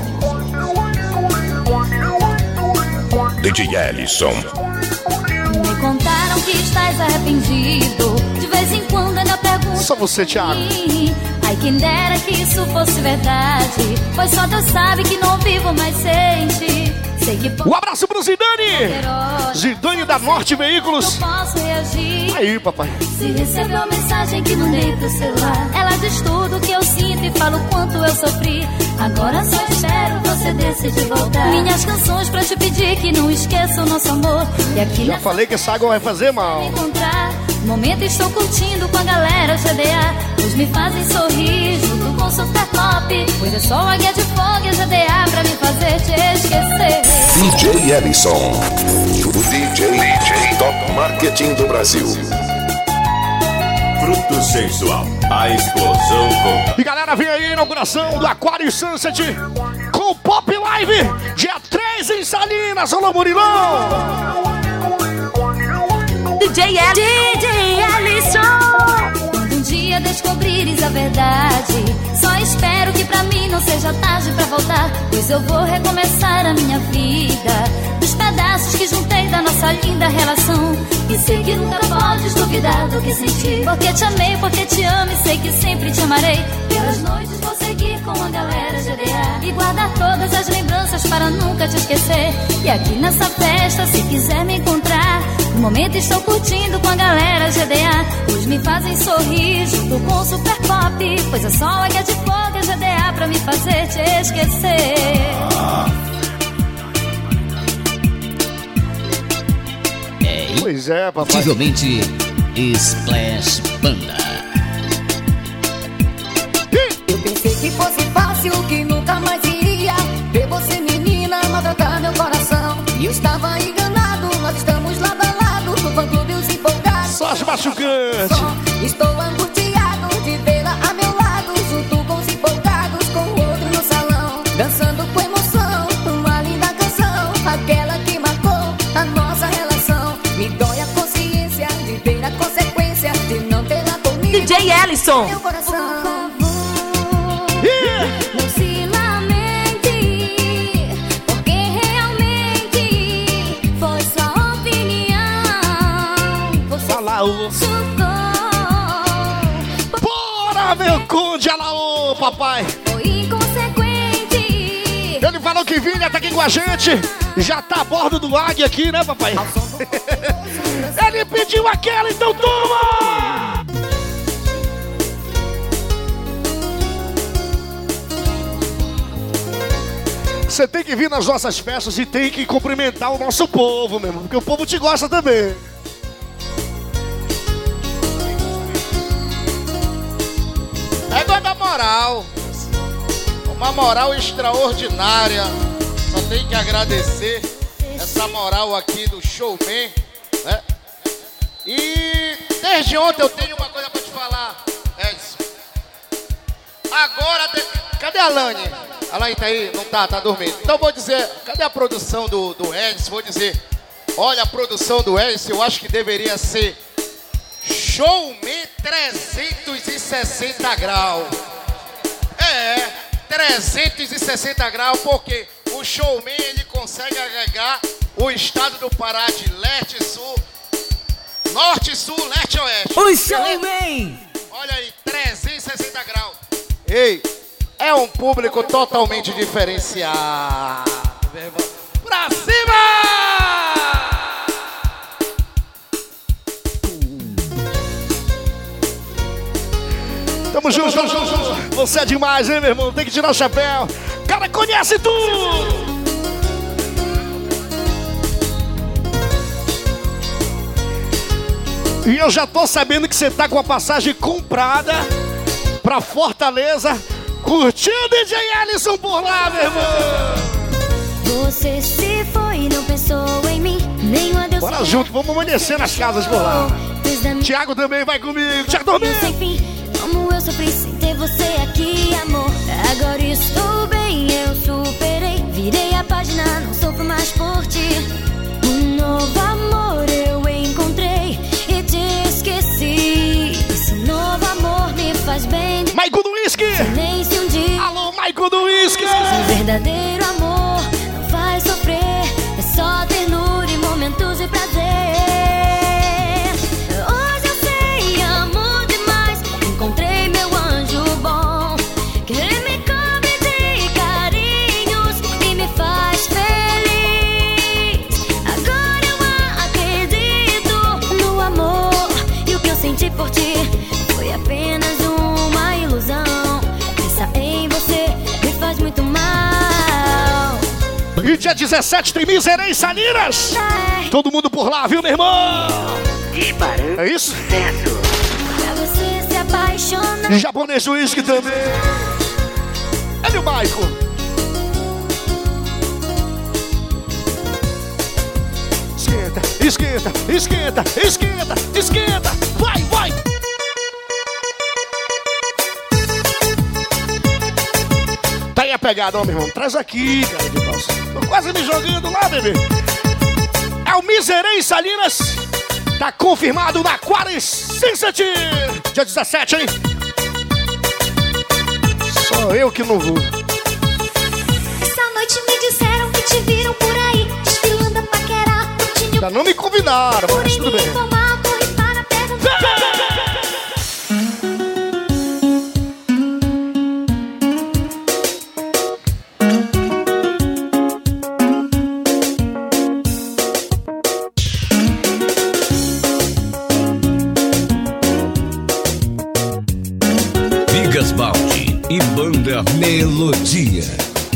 D J Ellison. Me contaram que estás arrependido. De vez em quando ainda pergunto. Só você, Thiago. Ai, quem dera que isso fosse verdade. Pois só Deus sabe que não vivo mais sem ti. Sei que Um abraço pro Zidane. Zidane da Norte Veículos. posso reagir. Aí, papai. Se recebeu a mensagem que mandei pro celular, ela diz tudo que eu sinto e fala o quanto eu sofri. Agora só espero você você decide voltar. Minhas canções pra te pedir que não esqueça o nosso amor. E aqui já falei que essa água vai fazer mal. Encontrar. No momento estou curtindo com a galera G D A. Os me fazem sorrir junto com Super Pop. Pois é só a Águia de Fogo e G D A pra me fazer te esquecer. D J Ellison, o D J, D J Top Marketing do Brasil. Fruto sensual, a explosão com... E galera, vem aí a inauguração do Aquário Sunset com o Pop Live, dia três em Salinas, alô Murilão! D J Ellison. Quando um dia descobrires a verdade, só espero que pra mim não seja tarde pra voltar. Pois eu vou recomeçar a minha vida dos pedaços que juntei da nossa linda relação. E sei que nunca podes duvidar do que senti, porque te amei, porque te amo e sei que sempre te amarei. Pelas noites vou seguir com a galera G D A e guardar todas as lembranças para nunca te esquecer. E aqui nessa festa, se quiser me encontrar, no momento estou curtindo com a galera G D A. Os me fazem sorrir junto com o Super Pop. Pois é só a Águia de Fogo e G D A pra me fazer te esquecer. Pois é, papai. Possivelmente Splash Banda. Eu pensei que fosse fácil, que nunca mais iria ver você, menina, maltratar meu coração. E eu estava enganado, nós estamos lado a lado no fã-clube Os Empolgados. Só as machucantes. Estou angustiado de vê-la a meu lado, junto com os empolgados, com o outro no salão, dançando com emoção, uma linda canção, aquela que marcou a nossa relação. Me dói a consciência de ver a consequência de não ter lá comigo. D J Ellison. Meu coração. Não se lamente, porque realmente foi só opinião. Você machucou. Bora, meu conde, alaô, papai. Foi inconsequente. Ele falou que vinha, tá aqui com a gente. Já tá a bordo do Águia aqui, né, papai? Ele pediu aquela, então toma! Você tem que vir nas nossas festas e tem que cumprimentar o nosso povo, meu irmão, porque o povo te gosta também. É da moral, uma moral extraordinária. Só tem que agradecer essa moral aqui do showman, né? E desde ontem eu tenho uma coisa pra te falar, Edson. Agora, de... cadê a Lani? A Lani tá aí? Não tá, tá dormindo. Então vou dizer, cadê a produção do, do Edson? Vou dizer, olha a produção do Edson, eu acho que deveria ser showman trezentos e sessenta graus. É, trezentos e sessenta graus, porque o showman ele consegue agregar o estado do Pará de leste, sul, norte, sul, leste e oeste. O showman! Olha aí, trezentos e sessenta graus. Ei, é um público totalmente diferenciado. Pra cima! Tamo junto, tamo junto. Você é demais, hein, meu irmão? Tem que tirar o chapéu. Cara, conhece tudo! E eu já tô sabendo que você tá com a passagem comprada pra Fortaleza, curtindo o D J Ellison por lá, meu irmão! Você se foi e não pensou em mim. Nem uma Deus. Bora junto, vamos amanhecer nas casas por lá. Thiago também vai comigo. Thiago dormindo. Sem fim, como eu sofri sem ter você aqui, amor. Agora estou bem, eu superei. Virei a página, não sofro mais por ti. Um novo amor eu encontrei e te esqueci. Esse novo amor me faz bem. Maico do Whisky! Silêncio um dia. Alô, Maico do Whisky! Um verdadeiro amor não faz sofrer. É só ternura e momentos de prazer. Hoje eu sei, amo demais. Encontrei meu anjo bom, que me cobre de carinhos e me faz feliz. Agora eu acredito no amor, e o que eu senti por ti foi apenas uma ilusão. Pensar em você me faz muito mal. E dia dezessete tem Miserei e Salinas. Todo mundo por lá, viu, meu irmão? Disparando. É isso? Sucesso. Pra você se apaixonar. Japonês Whisky também. Olha o Michael. Esquenta, esquenta, esquenta, esquenta, esquenta. Vai, vai. Tá aí a pegada, ó, meu irmão. Traz aqui, cara de pau. Tô quase me jogando lá, bebê. É o Miserei e Salinas. Tá confirmado na Quarescensity. Dia dezessete, hein? Só eu que não vou. Essa noite me disseram que te viram por aí, desfilando a paquera. Já não me convidaram, mas tudo bem. Vigas Baldi e Banda Melodia.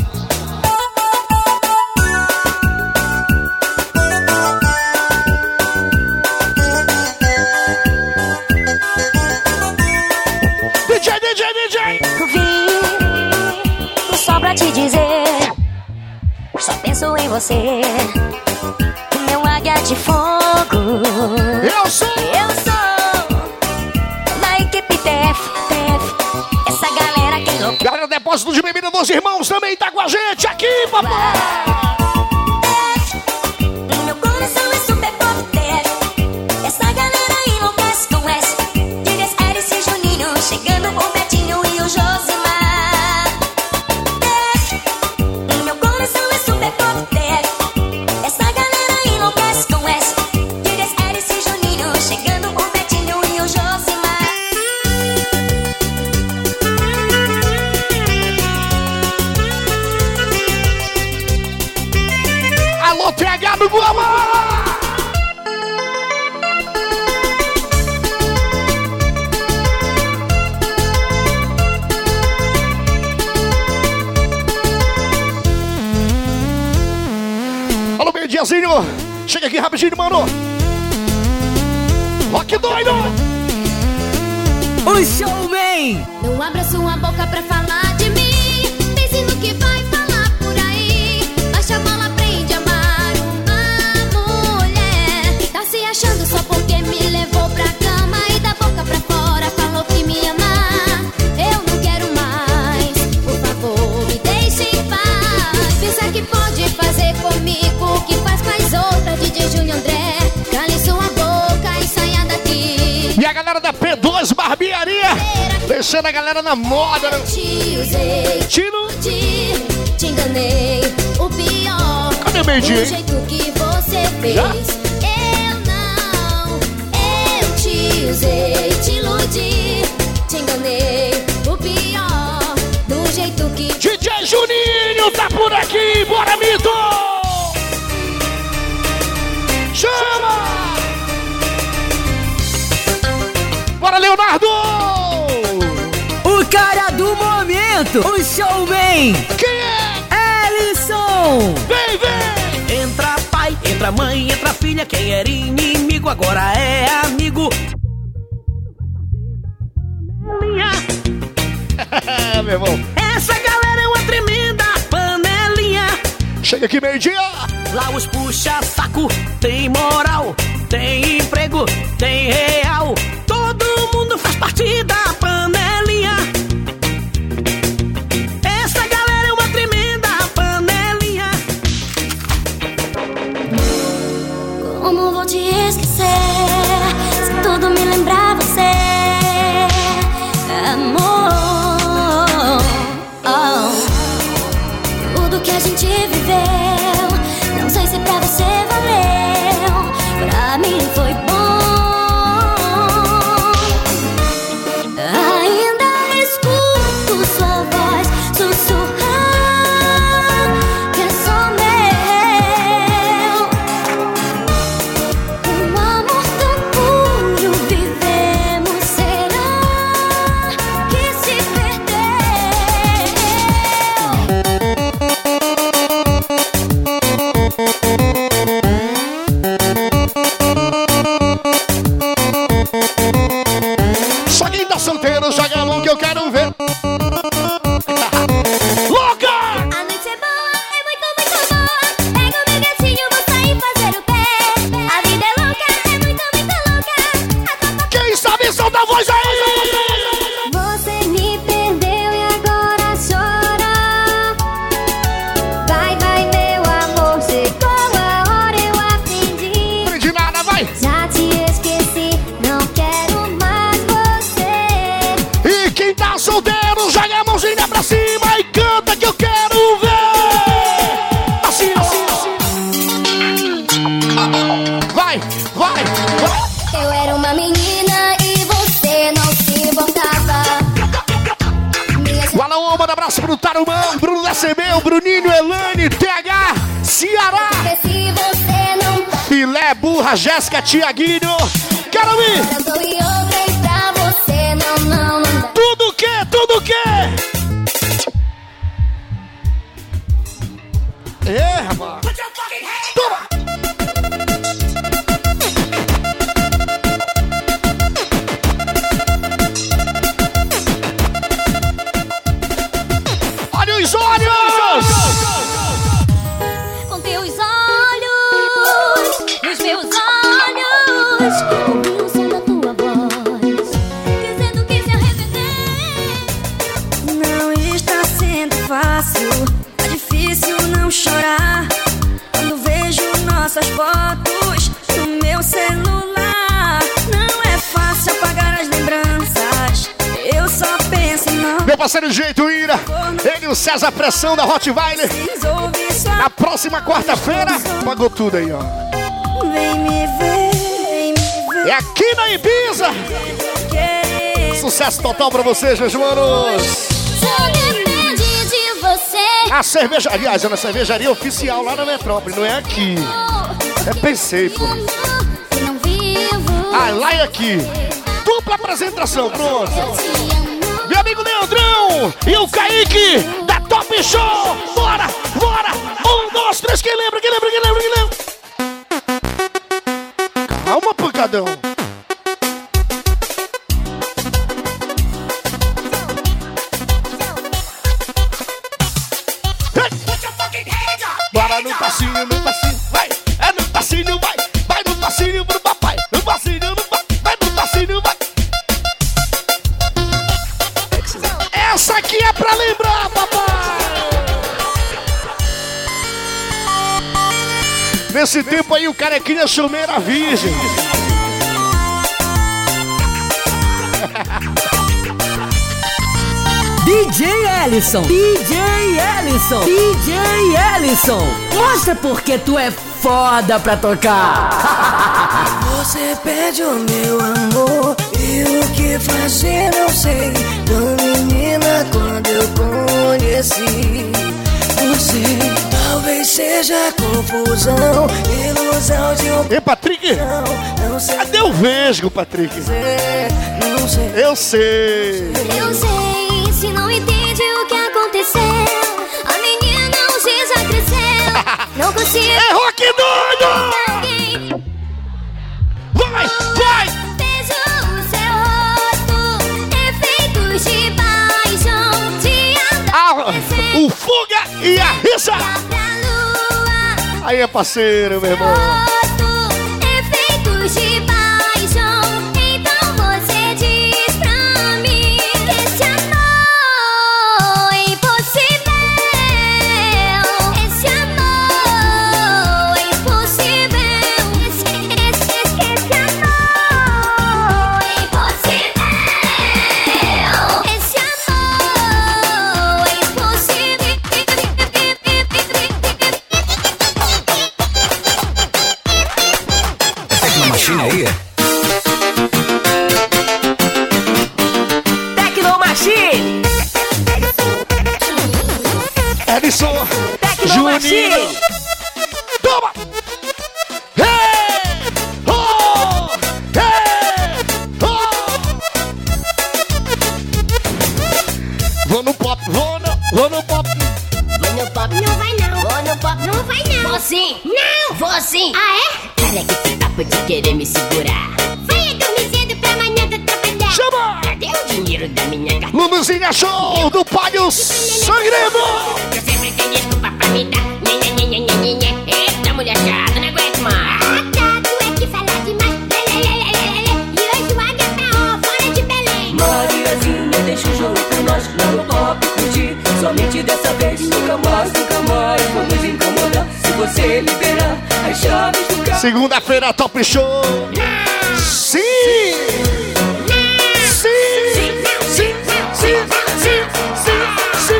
Te dizer, só penso em você, meu águia de fogo. Eu sou, eu sou da equipe T F, T F. Essa galera que louca. Galera, depósito de bebida dos irmãos também tá com a gente aqui, papai. Meu coração é super pop T F. Essa galera enlouquece com S. Digas Eris e Juninho, chegando o Betinho e o Josimar. Do Guamá! Alô, meio-diazinho! Chega aqui rapidinho, mano! Rock doido! O showman! Não abra sua boca pra falar de mim. Pense no que vai falar por aí. Baixa a bola, aprende a amar. Achando só porque me levou pra cama e da boca pra fora falou que me ama. Eu não quero mais, por favor, me deixe em paz. Pensa que pode fazer comigo o que faz com as outras. D J Júnior André, cale sua boca e saia daqui. E a galera da P dois Barbearia, deixando a galera na moda. Te usei, Tino, te, te enganei. O pior, cadê o meio-dia? do jeito que você fez. Já? Te usei, te iludi, te enganei. O pior, do jeito que... D J Juninho tá por aqui, bora, Mito! Chama! Bora, Leonardo! O cara do momento, o showman! Quem é? Ellison! Vem, vem! Entra pai, entra mãe, entra filha. Quem era inimigo agora é amigo. Meu irmão. Essa galera é uma tremenda panelinha. Chega aqui meio-dia. Lá os puxa saco, tem moral, tem emprego, tem real. Todo mundo faz parte da panelinha. Essa galera é uma tremenda panelinha. Como vou te esquecer se tudo me lembrar você, amor? Oh. Tudo que a gente viveu, não sei se pra você valeu, pra mim foi bom. Ainda escuto sua voz sussurrar que é só meu. Um amor tão puro vivemos, será que se perdeu? do Tarumã, Bruno da C B, o Bruninho, Elane, T H, Ceará. Se você não tá, Filé, Burra, Jéssica, Tiaguinho. Quero ir. eu dou e outra e pra você não, não, não dá. Tudo que, tudo que. É, rapaz. Toma. Olha os olhos. Com teus olhos, nos meus olhos, ouvi o som da tua voz, dizendo que se arrepender. Não está sendo fácil, tá difícil não chorar quando vejo nossas fotos no meu celular. Não é fácil apagar as lembranças, eu só penso em nós. Meu parceiro Jeito Ira, ele e o César Pressão da Rottweiler. Na próxima quarta-feira, pagou tudo aí, ó. Vem me ver, vem me ver. É aqui na Ibiza. Sucesso total pra vocês, meus manos. Só depende de você. A cerveja, aliás, é na cervejaria oficial lá na Metrópole, não é aqui. É pensei, pô. Se não vivo, Ah, lá e aqui. Dupla apresentação, pronto. Meu amigo Leandrão e o Kaique da Top Show. Bora, bora. Um, dois, três. Quem lembra, quem lembra, quem lembra, quem lembra? Calma, pancadão. Bora no passinho, no passinho, vai. É no passinho, vai. Vai no passinho pro papai. No passinho, no pa... vai no passinho, vai. Essa aqui é pra lembrar, papai. Nesse tempo aí o carequinha chumeira virgem. D J Ellison, D J Ellison, D J Ellison, mostra porque tu é foda pra tocar. Você pede o meu amor e o que fazer não sei. Tão menina quando eu conheci você, talvez seja confusão, ilusão de um... Ei, Patrick, não sei. Cadê o vesgo, Patrick? Não sei. Eu sei. eu sei, se não entende o que aconteceu, a menina não se já cresceu. Não consigo. É rock doido! Vai, vai! Vejo o seu rosto, efeitos de paixão, de Ah, o Fuga e a Risa! Aí é parceiro, meu irmão. efeitos de paixão. Então você diz pra mim que esse amor é impossível. Esse amor é impossível. Esse, esse, esse amor é impossível. Esse amor é impossível. Tecnomachine aí? Tecnomachine! Edson, Tecnomachine! Juninho. Toma! Hey! Oh! Hey! Oh! Vou no pop, vou no, vou no pop. Vou no pop, não vai não. Vou no pop, não vai não. Vou sim. Não. Vou sim. Ah, é? Para que esse papo de querer me segurar. Vai dormir cedo pra amanhã tá trabalhar. Chama! Cadê o dinheiro da minha carteira? Luluzinha Show do Palio Sangrento. Eu sempre tenho desculpa pra me dar. Nhê, nhê, nhê, nhê, nhê, nhê. Eita, mulher chata, não aguento mais. Ah, tá, tu é que fala demais. Lê, lê, lê, lê, lê, lê. E hoje o H P O fora de Belém. Mariazinha, deixa o jogo pra nós lá no pop curtir. Somente dessa vez, nunca mais, nunca mais vamos incomodar. Se você liberar as chaves do carro. Segunda-feira, Top Show. Sim! Sim! Sim! Sim! Sim! Sim! Sim!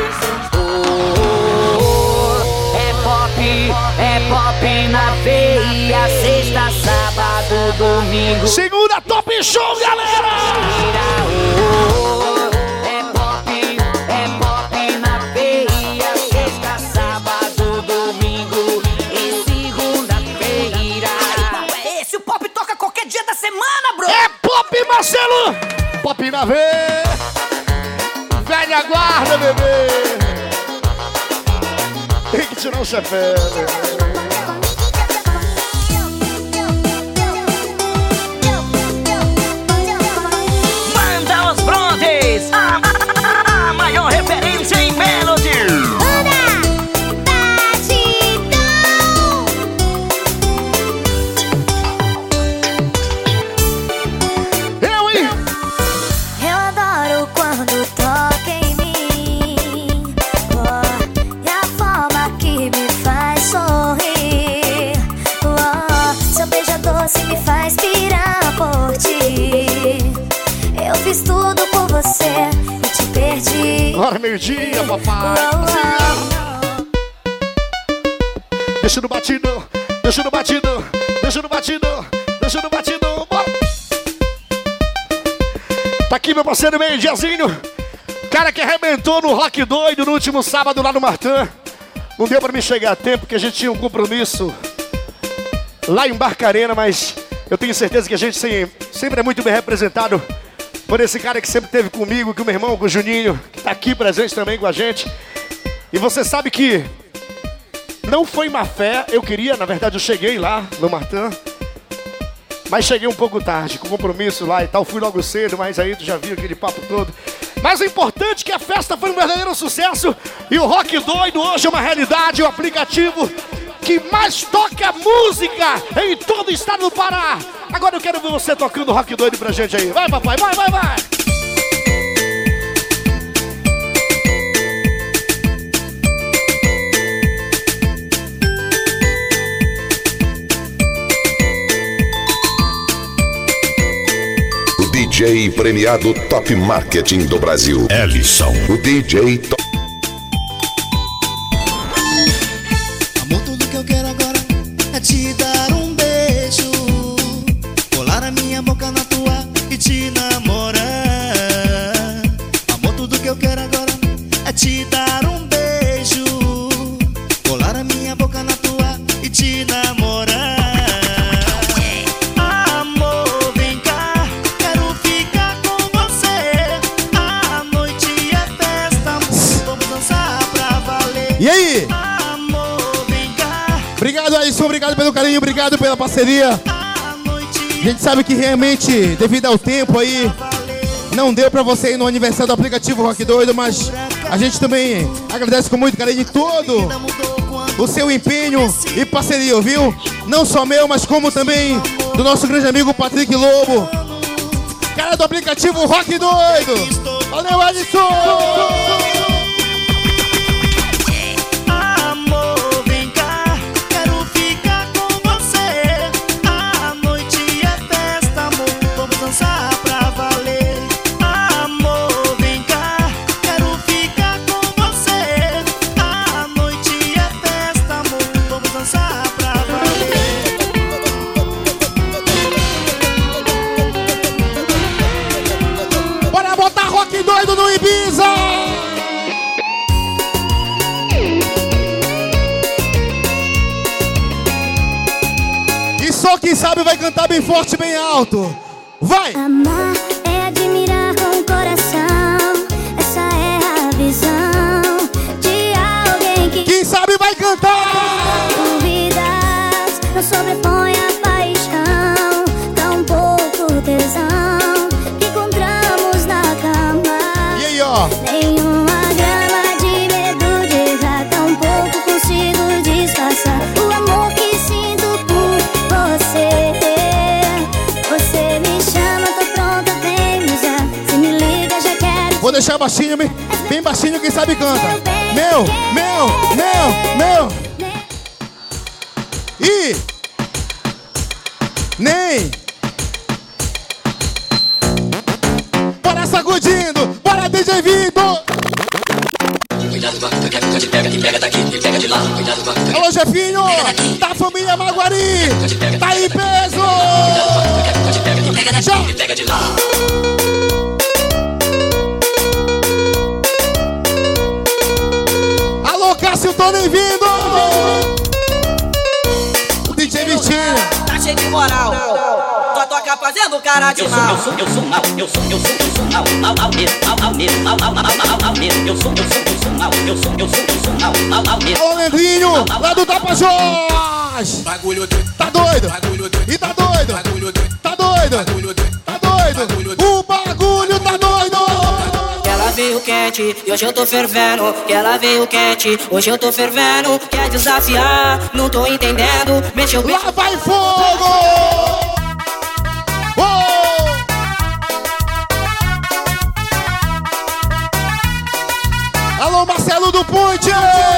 É pop, é pop na veia, sexta, sábado, domingo. Segunda Top Show, galera! É pop, é pop na veia. Melo! Pop na veia! Velha guarda, bebê! Tem que tirar o chapéu. Manda os Brontes, a, a, a maior referência em Melody. Eu, hein? Eu adoro quando toca em mim. Oh, e a forma que me faz sorrir. Oh, seu beijo doce me faz pirar por ti. Eu fiz tudo por você e te perdi. Agora meio-dia, papai. Deixa no batidão, deixa no batidão, deixa no batidão, deixa no batidão, bora. Tá aqui meu parceiro meio-diazinho. Cara que arrebentou no Rock Doido no último sábado lá no Martã. Não deu pra me chegar a tempo, porque a gente tinha um compromisso lá em Barcarena, mas eu tenho certeza que a gente sempre é muito bem representado por esse cara que sempre esteve comigo, com o meu irmão, com o Juninho, que tá aqui presente também com a gente. E você sabe que não foi má fé, eu queria, na verdade eu cheguei lá no Martã, mas cheguei um pouco tarde, com compromisso lá e tal, fui logo cedo, mas aí tu já viu aquele papo todo. Mas o importante é que a festa foi um verdadeiro sucesso e o Rock Doido hoje é uma realidade, o aplicativo que mais toca música em todo o estado do Pará. Agora eu quero ver você tocando Rock Doido pra gente aí. Vai, papai, vai, vai, vai! O D J premiado Top Marketing do Brasil, Ellison. O D J Top. Amor, tudo que eu quero agora é te dar um beijo, colar a minha boca na tua e te namorar. Amor, tudo que eu quero agora é te dar um beijo, colar a minha boca na tua e te namorar. Amor, vem cá, quero ficar com você. A noite é festa, amor, vamos dançar pra valer. E aí? Obrigado, Alisson, obrigado pelo carinho, obrigado pela parceria. A gente sabe que realmente, devido ao tempo aí, não deu pra você ir no aniversário do aplicativo Rock Doido, mas a gente também agradece com muito carinho todo o seu empenho e parceria, viu? Não só meu, mas como também do nosso grande amigo Patrick Lobo, cara do aplicativo Rock Doido. Valeu, Alisson! Doido no Ibiza! E só quem sabe vai cantar bem forte, bem alto. Vai! Amar é admirar com o coração. Essa é a visão de alguém que... Quem sabe vai cantar! Dúvidas não sobrepõe a paixão. Tão pouco tesão que encontramos na cama. Nenhuma grama de medo de errar, tão pouco consigo disfarçar o amor que sinto por você. Você me chama, tô pronta, vem me usar. Se me liga, já quero. Vou deixar baixinho, bem, bem baixinho, quem sabe canta. Meu, meu, meu, meu. E nem. Bora sacudindo, bora D J Vitor. Cuidado com a que a te pega, te pega daqui, te pega de lá. Cuidado com a Alô, chefinho, da família Maguari, tá em peso. Já. te pega de lá. Alô, Cássio, tô nem vindo. O D J Vitinho. Tá cheio de moral. toca fazendo cara de mal. Eu sou, eu sou mal, eu sou, eu sou, eu sou mal, mal, mal mesmo, mal, mal mesmo, mal, mal, mal, mal, mal mesmo. Eu sou, eu sou, eu sou mal, eu sou, eu sou, eu sou mal, mal, mal mesmo. Alô, Leandrinho, lá do Tapajós. Tá doido? E tá doido? Tá doido? Tá doido? O bagulho tá doido! Ela veio quente, e hoje eu tô fervendo. Que ela veio quente, hoje eu tô fervendo. Quer desafiar, não tô entendendo. Mexeu bem. Lá vai fogo! Oh! Alô, Marcelo do Ponte!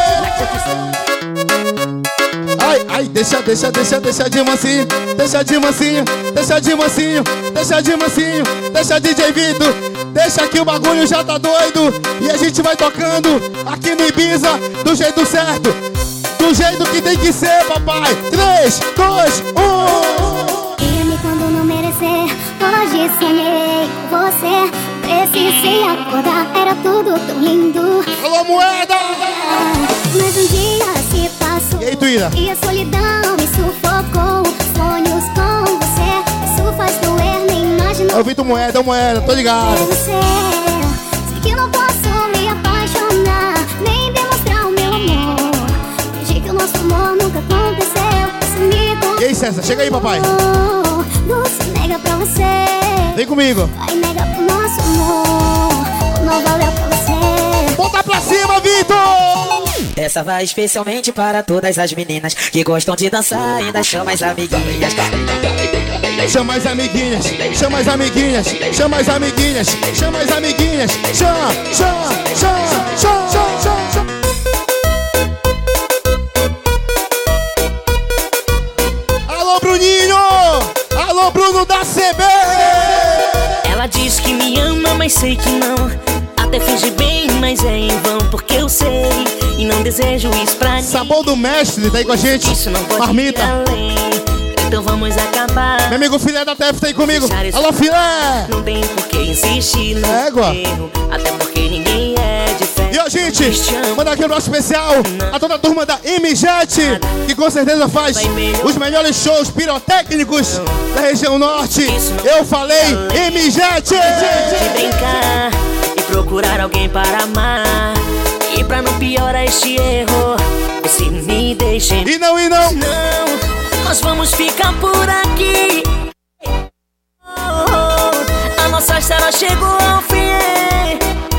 Ai, ai, deixa, deixa, deixa, deixa de mansinho, deixa de mansinho, deixa de mansinho, deixa de mansinho, deixa D J Vitor, deixa que o bagulho já tá doido e a gente vai tocando aqui no Ibiza do jeito certo, do jeito que tem que ser, papai. três, dois, um. Diga-me quando não merecer, hoje sonhei com você, precisei acordar, era tudo tão lindo. Alô, moeda! Mas um dia se passou. E aí, Tuíra? E a solidão me sufocou. Sonhos com você, isso faz doer, nem imagino. É o Vitor Moeda, Moeda, tô ligado. Você, sei que não posso me apaixonar, nem demonstrar o meu amor. Fingi que o nosso amor nunca aconteceu. Isso me contou. E aí, César, chega aí, papai. Não se nega pra você. Vem comigo. Vai negar pro nosso amor. Não valeu pra você. Bota pra cima, Vitor! Essa vai especialmente para todas as meninas que gostam de dançar, ainda chama as amiguinhas. Chama as amiguinhas, chama as amiguinhas, chama as amiguinhas, chama as amiguinhas, chama, chama, chama, chama, chama, chama. Alô, Bruninho! Alô, Bruno da C B! Ela diz que me ama, mas sei que não. Até finge bem, mas é em vão, porque eu sei e não desejo isso pra mim. Sabor do mestre, tá aí com a gente. Isso não pode Marmita. ir além, então vamos acabar. Meu amigo Filé da T F tá aí comigo. Alô, Filé! Não tem por que insistir no Égua. erro, até porque ninguém é de fé. E ó, gente, mandar aqui o nosso especial a toda a turma da M Jet, que com certeza faz os melhores shows pirotécnicos da região norte. Eu falei M Jet! De brincar e procurar alguém para amar, e pra não piorar este erro, se me deixem. E não, e não! Não, nós vamos ficar por aqui. Oh, oh, a nossa história chegou ao fim.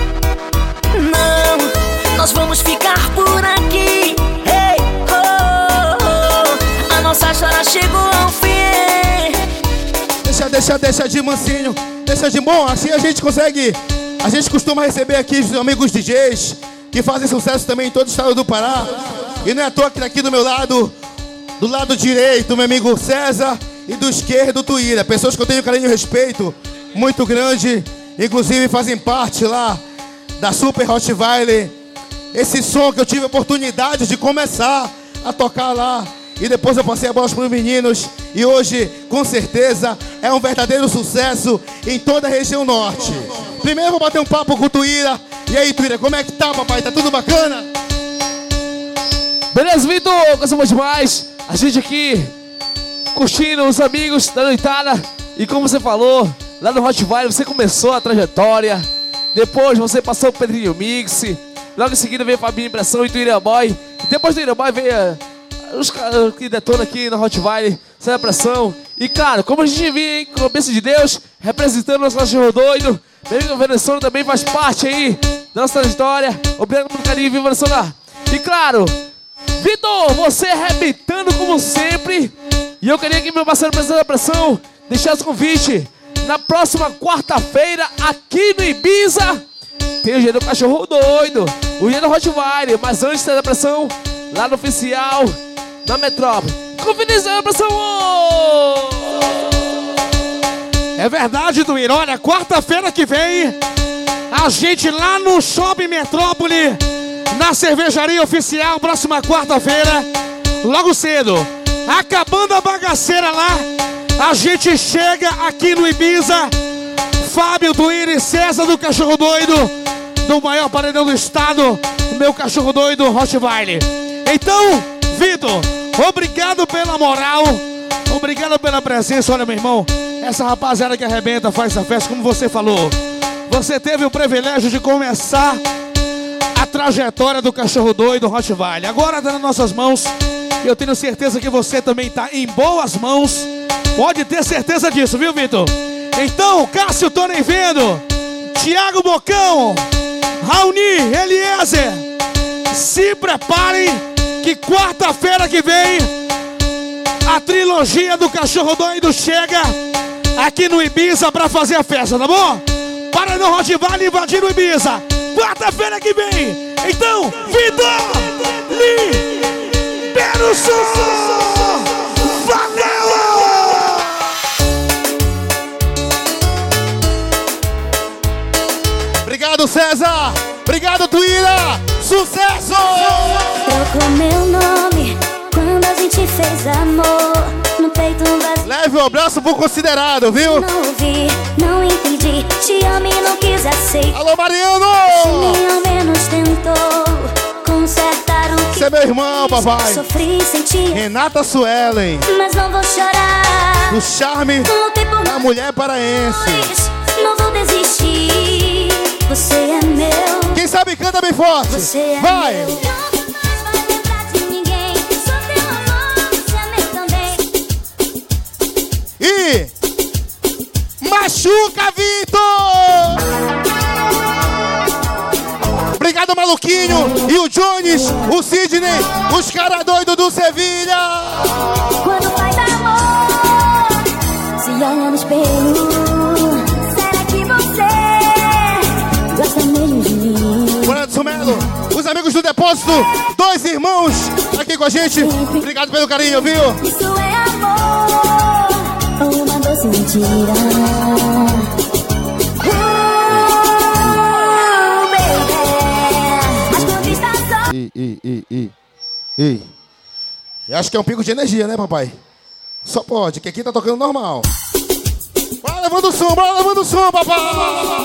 Não, nós vamos ficar por aqui. Hey, oh, oh, a nossa história chegou ao fim. Deixa, deixa, deixa de mansinho, deixa de bom, assim a gente consegue. A gente costuma receber aqui os amigos D Js que fazem sucesso também em todo o estado do Pará. E não é à toa que daqui do meu lado, do lado direito, meu amigo César, e do esquerdo, Tuíra. Pessoas que eu tenho carinho e respeito muito grande, inclusive fazem parte lá da Super Rottweiler. Esse som que eu tive a oportunidade de começar a tocar lá. E depois eu passei a bola para os meninos. E hoje, com certeza, é um verdadeiro sucesso em toda a região norte. Primeiro eu vou bater um papo com o Tuíra. E aí, Tuíra, como é que tá, papai? Tá tudo bacana? Beleza, Vitor? Gostamos demais. A gente aqui, curtindo os amigos da noitada. E como você falou, lá no Rottweiler você começou a trajetória. Depois você passou o Pedrinho Mix. Logo em seguida veio Fabinho Impressão e Tuíra Boy. E depois do Tuíra Boy veio os caras que detonam aqui no Rottweiler, sem a pressão. E claro, como a gente viu, hein, com a bênção de Deus, representando o nosso cachorro doido. Meu amigo Venezuela também faz parte aí da nossa trajetória. Obrigado pelo carinho, viu, Venezuela? E claro, Vitor, você arrebentando como sempre. E eu queria que meu parceiro Presidente da Pressão deixasse o convite. Na próxima quarta-feira, aqui no Ibiza, tem o dia do cachorro doido, o dia do Rottweiler. Mas antes da pressão, lá no oficial, na Metrópole. Confidência da pressão! É verdade, Tuíra. Olha, quarta-feira que vem, a gente lá no Shopping Metrópole, na cervejaria oficial, próxima quarta-feira, logo cedo. Acabando a bagaceira lá, a gente chega aqui no Ibiza. Fábio, Tuíra e César do Cachorro Doido, do maior paredão do estado, meu Cachorro Doido Rottweiler. Então, Vitor, obrigado pela moral, obrigado pela presença. Olha, meu irmão, Essa rapaziada que arrebenta, faz essa festa, como você falou. Você teve o privilégio de começar a trajetória do Cachorro Doido Rottweiler. Agora está nas nossas mãos. E eu tenho certeza que você também está em boas mãos. Pode ter certeza disso, viu, Vitor? Então, Cássio, tô nem vendo. Thiago Bocão, Raoni, Eliezer, se preparem que quarta-feira que vem a trilogia do Cachorro Doido chega aqui no Ibiza pra fazer a festa, tá bom? Para no Rottweiler invadir o Ibiza. Quarta-feira que vem. Então, Vitor libera o som. Valeu! Obrigado, César. Obrigado, Tuíra. Sucesso! Trocou meu nome quando a gente fez amor. No peito um vazio. Leve um abraço pro considerado, viu? Não ouvi, não entendi. Te amo e não quis aceitar. Alô, Mariano! Você ao menos tentou consertar o que Você é meu irmão, papai. Sofri, senti. Renata Suelen. Mas não vou chorar. O charme da mulher paraense. Não vou desistir. Você é meu. Quem sabe canta bem forte. Você é Vai! Meu. E machuca, Vitor! Obrigado, Maluquinho e o Jones, o Sidney, os caras doidos do Sevilha. Quando faz amor, se olha no espelho, será que você gosta mesmo de mim? Ronaldo Melo, os amigos do depósito, dois irmãos aqui com a gente. Obrigado pelo carinho, viu? Isso é amor. Uma doce mentira. Oh, baby. As conquistas só. Ei, ei, ei, ei. Ei. Eu acho que é um pico de energia, né, papai? Só pode, que aqui tá tocando normal. Bora levando o som, bora levando o som, papai.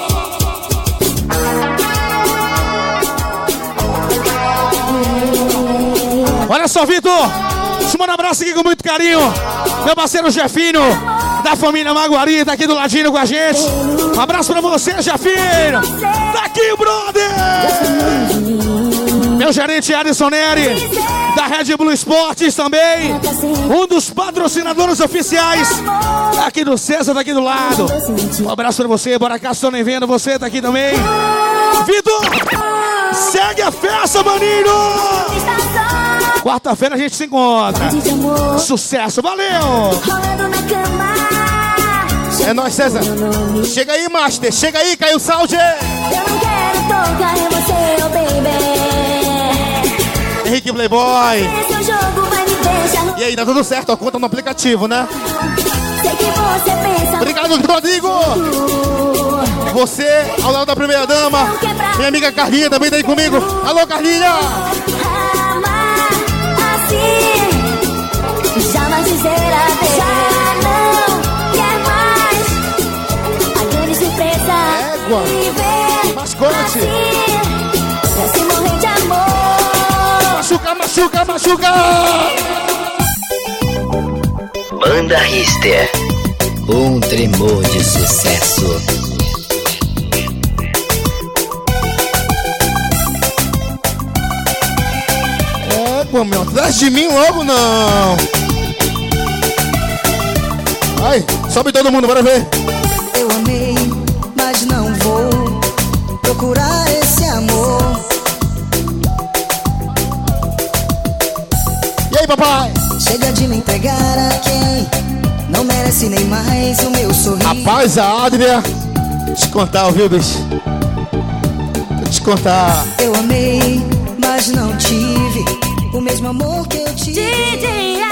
Olha só, Vitor. Te mando um abraço aqui com muito carinho. Meu parceiro Jefinho, da família Maguari, tá aqui do ladinho com a gente. Um abraço pra você, Jefinho. Tá aqui, brother. Meu gerente Alisson Neri, da Red Bull Esportes também. Um dos patrocinadores oficiais. Tá aqui do César, tá aqui do lado. Um abraço pra você, bora cá, estou nem vendo. Você tá aqui também. Vitor, segue a festa, maninho. Quarta-feira a gente se encontra. Sucesso, valeu! É nóis, César. Chega aí, Master. Chega aí, Caio Saldi. Eu não quero tocar em você, oh baby. Henrique Playboy. Esse jogo vai me deixar no... E aí, tá tudo certo, ó, conta no aplicativo, né? Sei que você pensa. Obrigado, Rodrigo. Você, ao lado da primeira dama. Minha amiga Carlinha também tá aí comigo. Alô, Carlinha. Jamais dizer adeus. Já não quer mais. A grande surpresa. Égua. Mascote. Assim, pra se morrer de amor. Machuca, machuca, machuca. Banda Rister. Um tremor de sucesso. Égua, meu. Atrás de mim logo não. Ai, sobe todo mundo, bora ver. Eu amei, mas não vou procurar esse amor. E aí, papai? Chega de me entregar a quem não merece nem mais o meu sorriso. Rapaz, a Adria, te contar, viu, bicho? Vou te contar. Eu amei, mas não tive o mesmo amor que eu tive.